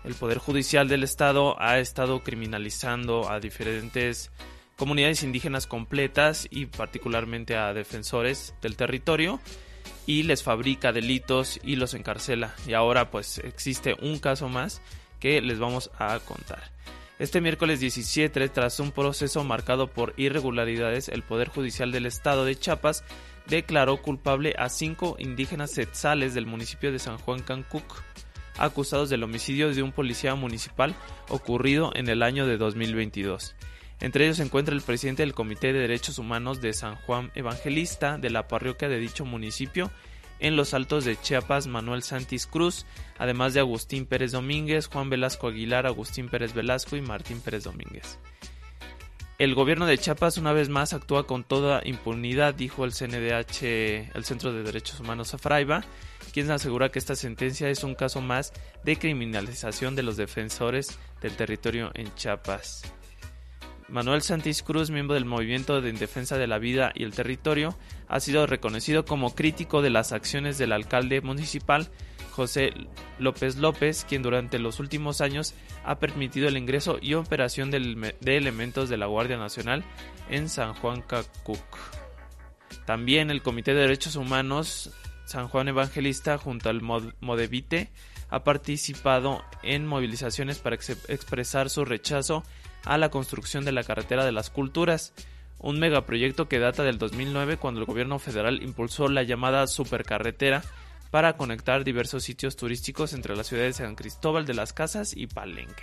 el Poder Judicial del Estado ha estado criminalizando a diferentes comunidades indígenas completas y particularmente a defensores del territorio, y les fabrica delitos y los encarcela. Y ahora pues existe un caso más que les vamos a contar. Este miércoles diecisiete, tras un proceso marcado por irregularidades, el Poder Judicial del Estado de Chiapas declaró culpable a cinco indígenas tzetzales del municipio de San Juan Cancuc, acusados del homicidio de un policía municipal ocurrido en el año de dos mil veintidós. Entre ellos se encuentra el presidente del Comité de Derechos Humanos de San Juan Evangelista de la parroquia de dicho municipio en los Altos de Chiapas, Manuel Santis Cruz, además de Agustín Pérez Domínguez, Juan Velasco Aguilar, Agustín Pérez Velasco y Martín Pérez Domínguez. El gobierno de Chiapas una vez más actúa con toda impunidad, dijo el C N D H, el Centro de Derechos Humanos Fraiba, quien asegura que esta sentencia es un caso más de criminalización de los defensores del territorio en Chiapas. Manuel Santis Cruz, miembro del Movimiento de Defensa de la Vida y el Territorio, ha sido reconocido como crítico de las acciones del alcalde municipal José López López, quien durante los últimos años ha permitido el ingreso y operación de, de elementos de la Guardia Nacional en San Juan Cancuc. También el Comité de Derechos Humanos San Juan Evangelista junto al Modevite ha participado en movilizaciones para ex- expresar su rechazo a la construcción de la Carretera de las Culturas, un megaproyecto que data del dos mil nueve, cuando el gobierno federal impulsó la llamada supercarretera para conectar diversos sitios turísticos entre las ciudades de San Cristóbal de las Casas y Palenque.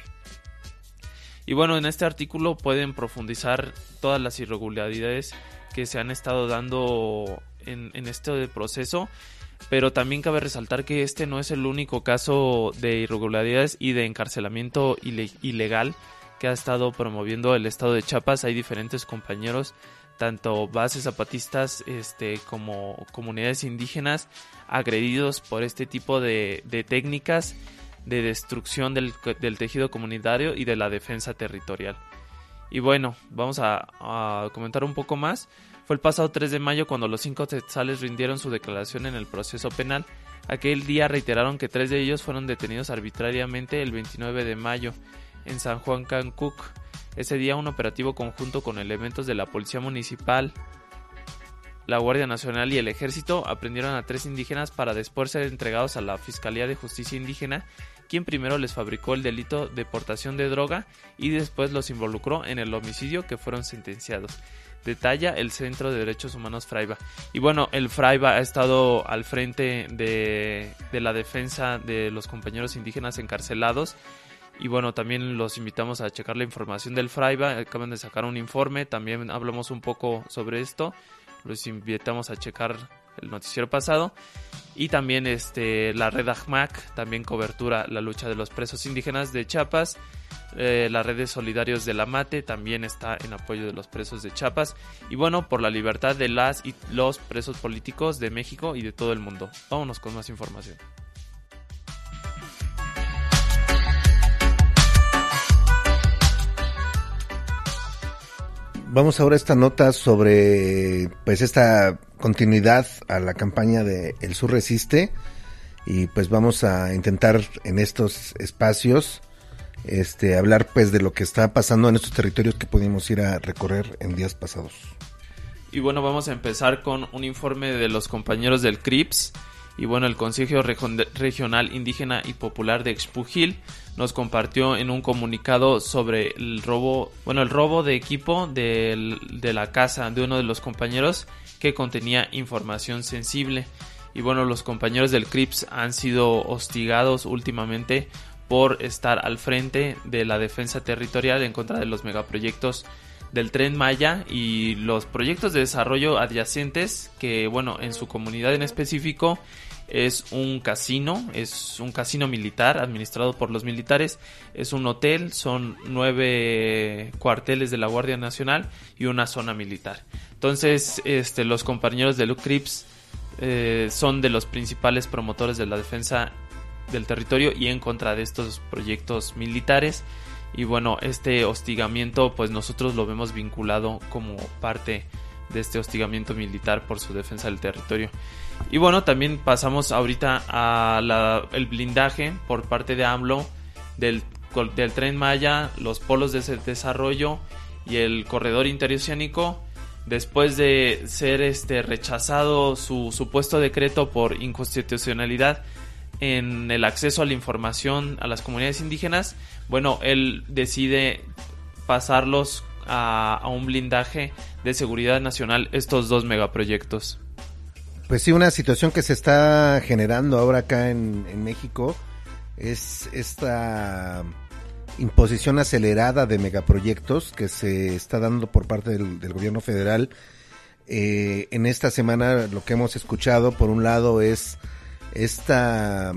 Y bueno, en este artículo pueden profundizar todas las irregularidades que se han estado dando en, en este proceso, pero también cabe resaltar que este no es el único caso de irregularidades y de encarcelamiento ile- ilegal que ha estado promoviendo el estado de Chiapas. Hay diferentes compañeros, tanto bases zapatistas este, como comunidades indígenas, agredidos por este tipo de, de técnicas de destrucción del, del tejido comunitario y de la defensa territorial. Y bueno, vamos a, a comentar un poco más. Fue el pasado tres de mayo cuando los cinco tzetzales rindieron su declaración en el proceso penal. Aquel día reiteraron que tres de ellos fueron detenidos arbitrariamente el veintinueve de mayo. En San Juan Cancuc. Ese día un operativo conjunto con elementos de la Policía Municipal, la Guardia Nacional y el Ejército aprendieron a tres indígenas para después ser entregados a la Fiscalía de Justicia Indígena, quien primero les fabricó el delito de portación de droga y después los involucró en el homicidio, que fueron sentenciados. Detalla el Centro de Derechos Humanos Fraiba. Y bueno, el Fraiba ha estado al frente de, de la defensa de los compañeros indígenas encarcelados. Y bueno, también los invitamos a checar la información del Fraiba. Acaban de sacar un informe, también hablamos un poco sobre esto. Los invitamos a checar el noticiero pasado. Y también este la red A J M A C, también cobertura la lucha de los presos indígenas de Chiapas. Eh, la red de solidarios de la Mate también está en apoyo de los presos de Chiapas. Y bueno, por la libertad de las y los presos políticos de México y de todo el mundo. Vámonos con más información. Vamos ahora a esta nota sobre pues esta continuidad a la campaña de El Sur Resiste, y pues vamos a intentar en estos espacios este hablar pues de lo que está pasando en estos territorios que pudimos ir a recorrer en días pasados. Y bueno, vamos a empezar con un informe de los compañeros del C R I P S. Y bueno, el Consejo Regional Indígena y Popular de Expujil nos compartió en un comunicado sobre el robo, bueno, el robo de equipo de, de la casa de uno de los compañeros que contenía información sensible. Y bueno, los compañeros del C R I P S han sido hostigados últimamente por estar al frente de la defensa territorial en contra de los megaproyectos del Tren Maya y los proyectos de desarrollo adyacentes, que bueno, en su comunidad en específico es un casino, es un casino militar administrado por los militares, es un hotel, son nueve cuarteles de la Guardia Nacional y una zona militar. Entonces, este, los compañeros del C R I P S eh, son de los principales promotores de la defensa del territorio y en contra de estos proyectos militares. Y bueno, este hostigamiento pues nosotros lo vemos vinculado como parte de este hostigamiento militar por su defensa del territorio. Y bueno, también pasamos ahorita a la, el blindaje por parte de AMLO del, del Tren Maya, los polos de desarrollo y el corredor interoceánico, después de ser este rechazado su supuesto decreto por inconstitucionalidad en el acceso a la información a las comunidades indígenas, bueno, él decide pasarlos a, a un blindaje de seguridad nacional, estos dos megaproyectos. Pues sí, una situación que se está generando ahora acá en, en México es esta imposición acelerada de megaproyectos que se está dando por parte del, del gobierno federal. Eh, en esta semana lo que hemos escuchado, por un lado, es esta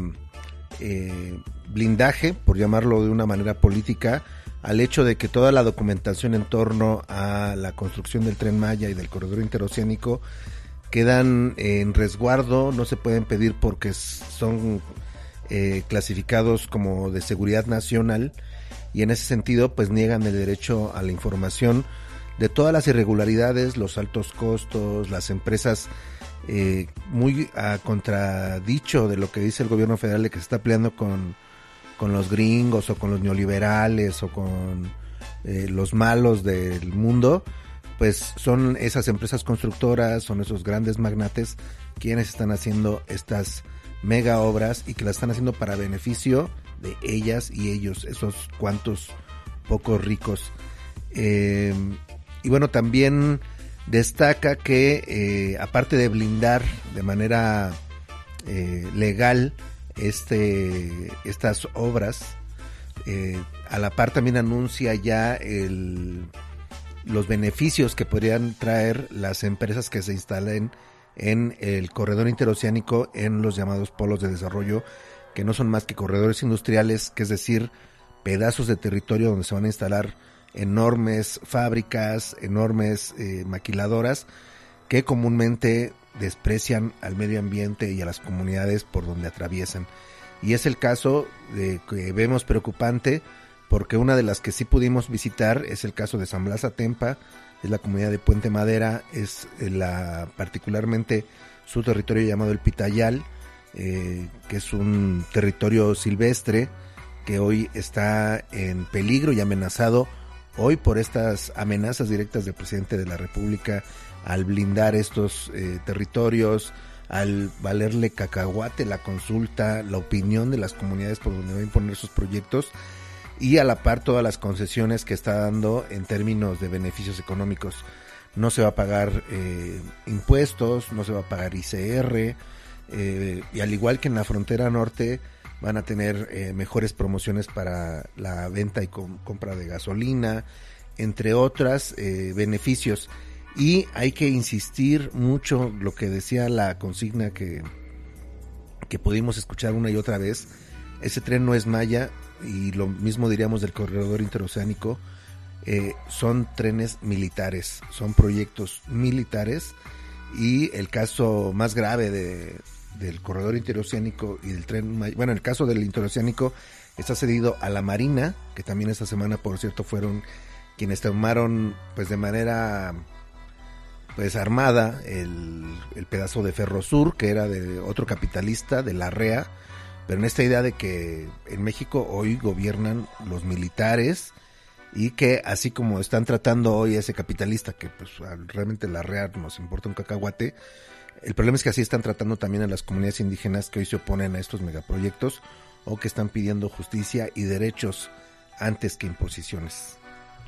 eh, blindaje, por llamarlo de una manera política, al hecho de que toda la documentación en torno a la construcción del Tren Maya y del corredor interoceánico quedan en resguardo, no se pueden pedir porque son eh, clasificados como de seguridad nacional, y en ese sentido pues niegan el derecho a la información de todas las irregularidades, los altos costos, las empresas, eh, muy a contradicho de lo que dice el gobierno federal de que se está peleando con, con los gringos o con los neoliberales o con eh, los malos del mundo. Pues son esas empresas constructoras, son esos grandes magnates quienes están haciendo estas mega obras y que las están haciendo para beneficio de ellas y ellos, esos cuantos pocos ricos. Eh, y bueno, también destaca que eh, aparte de blindar de manera eh, legal este estas obras, eh, a la par también anuncia ya el los beneficios que podrían traer las empresas que se instalen en el corredor interoceánico, en los llamados polos de desarrollo, que no son más que corredores industriales, que es decir, pedazos de territorio donde se van a instalar enormes fábricas, enormes eh, maquiladoras, que comúnmente desprecian al medio ambiente y a las comunidades por donde atraviesan. Y es el caso de que vemos preocupante, porque una de las que sí pudimos visitar es el caso de San Blas Atempa, es la comunidad de Puente Madera, es la particularmente su territorio llamado el Pitayal, eh, que es un territorio silvestre que hoy está en peligro y amenazado hoy por estas amenazas directas del presidente de la República al blindar estos eh, territorios, al valerle cacahuate la consulta, la opinión de las comunidades por donde va a imponer sus proyectos, y a la par todas las concesiones que está dando en términos de beneficios económicos. No se va a pagar eh, impuestos, no se va a pagar I C R, eh, y al igual que en la frontera norte van a tener eh, mejores promociones para la venta y com- compra de gasolina, entre otras eh, beneficios. Y hay que insistir mucho lo que decía la consigna que, que pudimos escuchar una y otra vez: ese tren no es Maya, y lo mismo diríamos del corredor interoceánico. Eh, son trenes militares, son proyectos militares, y el caso más grave de, del corredor interoceánico y del tren, bueno, el caso del interoceánico está cedido a la Marina, que también esta semana, por cierto, fueron quienes tomaron pues de manera pues armada el, el pedazo de Ferrosur, que era de otro capitalista, de la R E A, pero en esta idea de que en México hoy gobiernan los militares, y que así como están tratando hoy a ese capitalista, que pues realmente la R E A nos importa un cacahuate, el problema es que así están tratando también a las comunidades indígenas que hoy se oponen a estos megaproyectos o que están pidiendo justicia y derechos antes que imposiciones.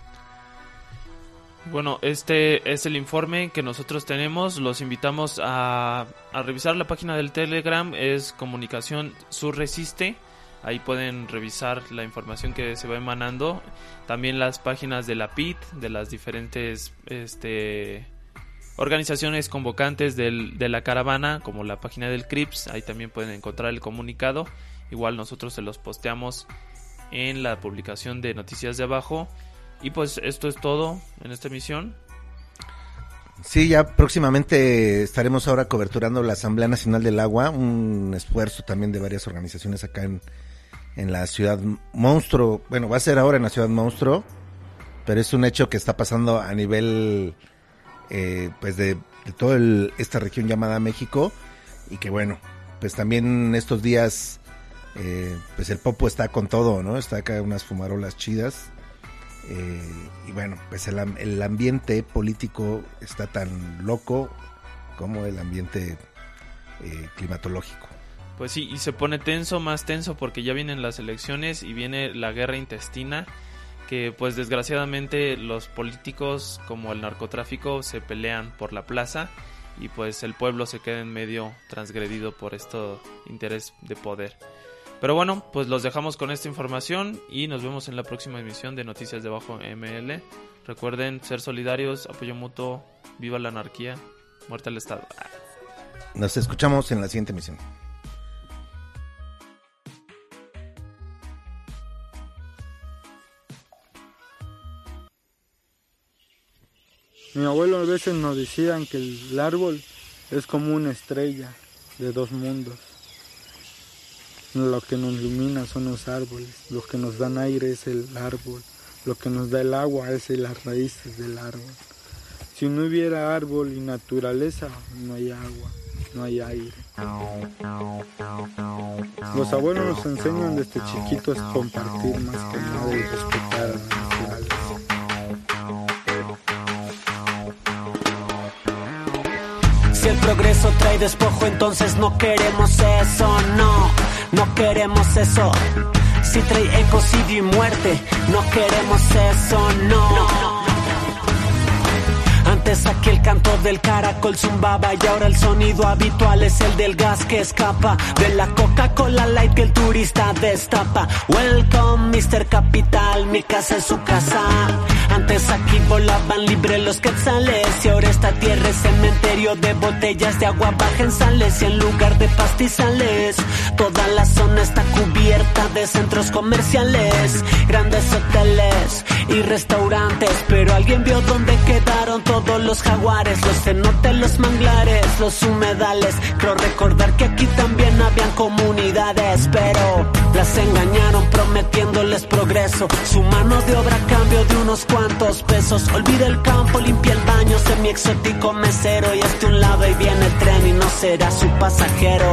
Bueno, este es el informe que nosotros tenemos. Los invitamos a, a revisar la página del Telegram, es Comunicación Sur Resiste. Ahí pueden revisar la información que se va emanando. También las páginas de la P I T, de las diferentes este, organizaciones convocantes del, de la caravana, como la página del C R I P S. Ahí también pueden encontrar el comunicado. Igual nosotros se los posteamos en la publicación de Noticias de Abajo. Y pues esto es todo en esta emisión. Sí, ya próximamente estaremos ahora coberturando la Asamblea Nacional del Agua, un esfuerzo también de varias organizaciones acá en, en la Ciudad Monstruo. Bueno, va a ser ahora en la Ciudad Monstruo, pero es un hecho que está pasando a nivel eh, pues de, de toda esta región llamada México, y que bueno, pues también estos días Eh, pues el Popo está con todo, ¿no? Está acá unas fumarolas chidas. Eh, y bueno, pues el, el ambiente político está tan loco como el ambiente eh, climatológico. Pues sí, y se pone tenso, más tenso, porque ya vienen las elecciones y viene la guerra intestina, que pues desgraciadamente los políticos como el narcotráfico se pelean por la plaza y pues el pueblo se queda en medio transgredido por este interés de poder. Pero bueno, pues los dejamos con esta información y nos vemos en la próxima emisión de Noticias de Abajo M L. Recuerden ser solidarios, apoyo mutuo, viva la anarquía, muerte al Estado. Nos escuchamos en la siguiente emisión. Mi abuelo a veces nos decían que el árbol es como una estrella de dos mundos. Lo que nos ilumina son los árboles, lo que nos dan aire es el árbol, lo que nos da el agua es las raíces del árbol. Si no hubiera árbol y naturaleza, no hay agua, no hay aire. Los abuelos nos enseñan desde chiquitos a compartir más que nada y respetar a la naturaleza. Si el progreso trae despojo, entonces no queremos eso, no, no queremos eso. Si trae ecocidio y muerte, no queremos eso, no. Antes aquí el canto del caracol zumbaba y ahora el sonido habitual es el del gas que escapa de la Coca-Cola Light que el turista destapa. Welcome mister Capital, mi casa es su casa. Antes aquí volaban libre los quetzales y ahora esta tierra es cementerio de botellas de agua baja en sales y en lugar de pastizales. Toda la zona está cubierta de centros comerciales, grandes hoteles y restaurantes, pero alguien vio dónde quedaron todos los jaguares, los cenotes, los manglares, los humedales. Creo recordar que aquí también habían comunidades, pero las engañaron prometiéndoles progreso, su mano de obra a cambio de unos cuantos pesos. Olvida el campo, limpia el baño, semi exótico mesero, y hasta un lado y viene el tren y no será su pasajero.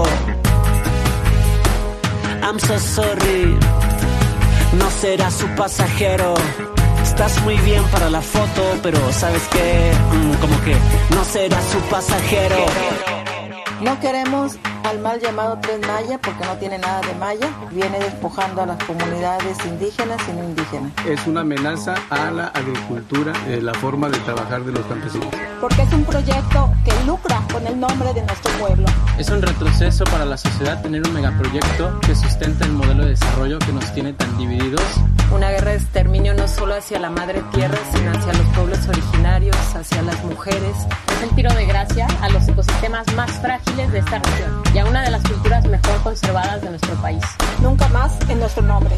I'm so sorry, no será su pasajero. Estás muy bien para la foto, pero ¿sabes qué? Mm, como que no será su pasajero. No queremos al mal llamado Tren Maya porque no tiene nada de maya. Viene despojando a las comunidades indígenas y no indígenas. Es una amenaza a la agricultura, eh, la forma de trabajar de los campesinos. Porque es un proyecto que lucra con el nombre de nuestro pueblo. Es un retroceso para la sociedad tener un megaproyecto que sustenta el modelo de desarrollo que nos tiene tan divididos. Una guerra de exterminio no solo hacia la madre tierra, sino hacia los pueblos originarios, hacia las mujeres. Es el tiro de gracia a los ecosistemas más frágiles de esta región y a una de las culturas mejor conservadas de nuestro país. Nunca más en nuestro nombre.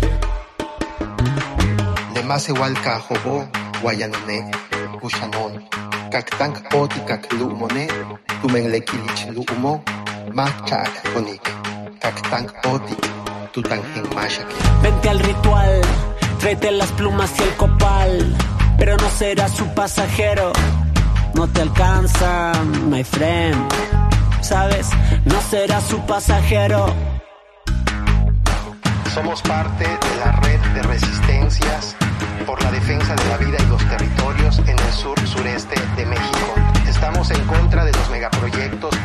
Lemase walka hobo guayanone ushanon kaktank oti kaklumone tumenlekilich lumo machak konik kaktank oti tutangen mashake. Vente al ritual, tráete las plumas y el copal, pero no será su pasajero. No te alcanza, my friend. ¿Sabes? No será su pasajero. Somos parte de la red de resistencias por la defensa de la vida y los territorios en el sur sureste de México. Estamos en contra de los megaproyectos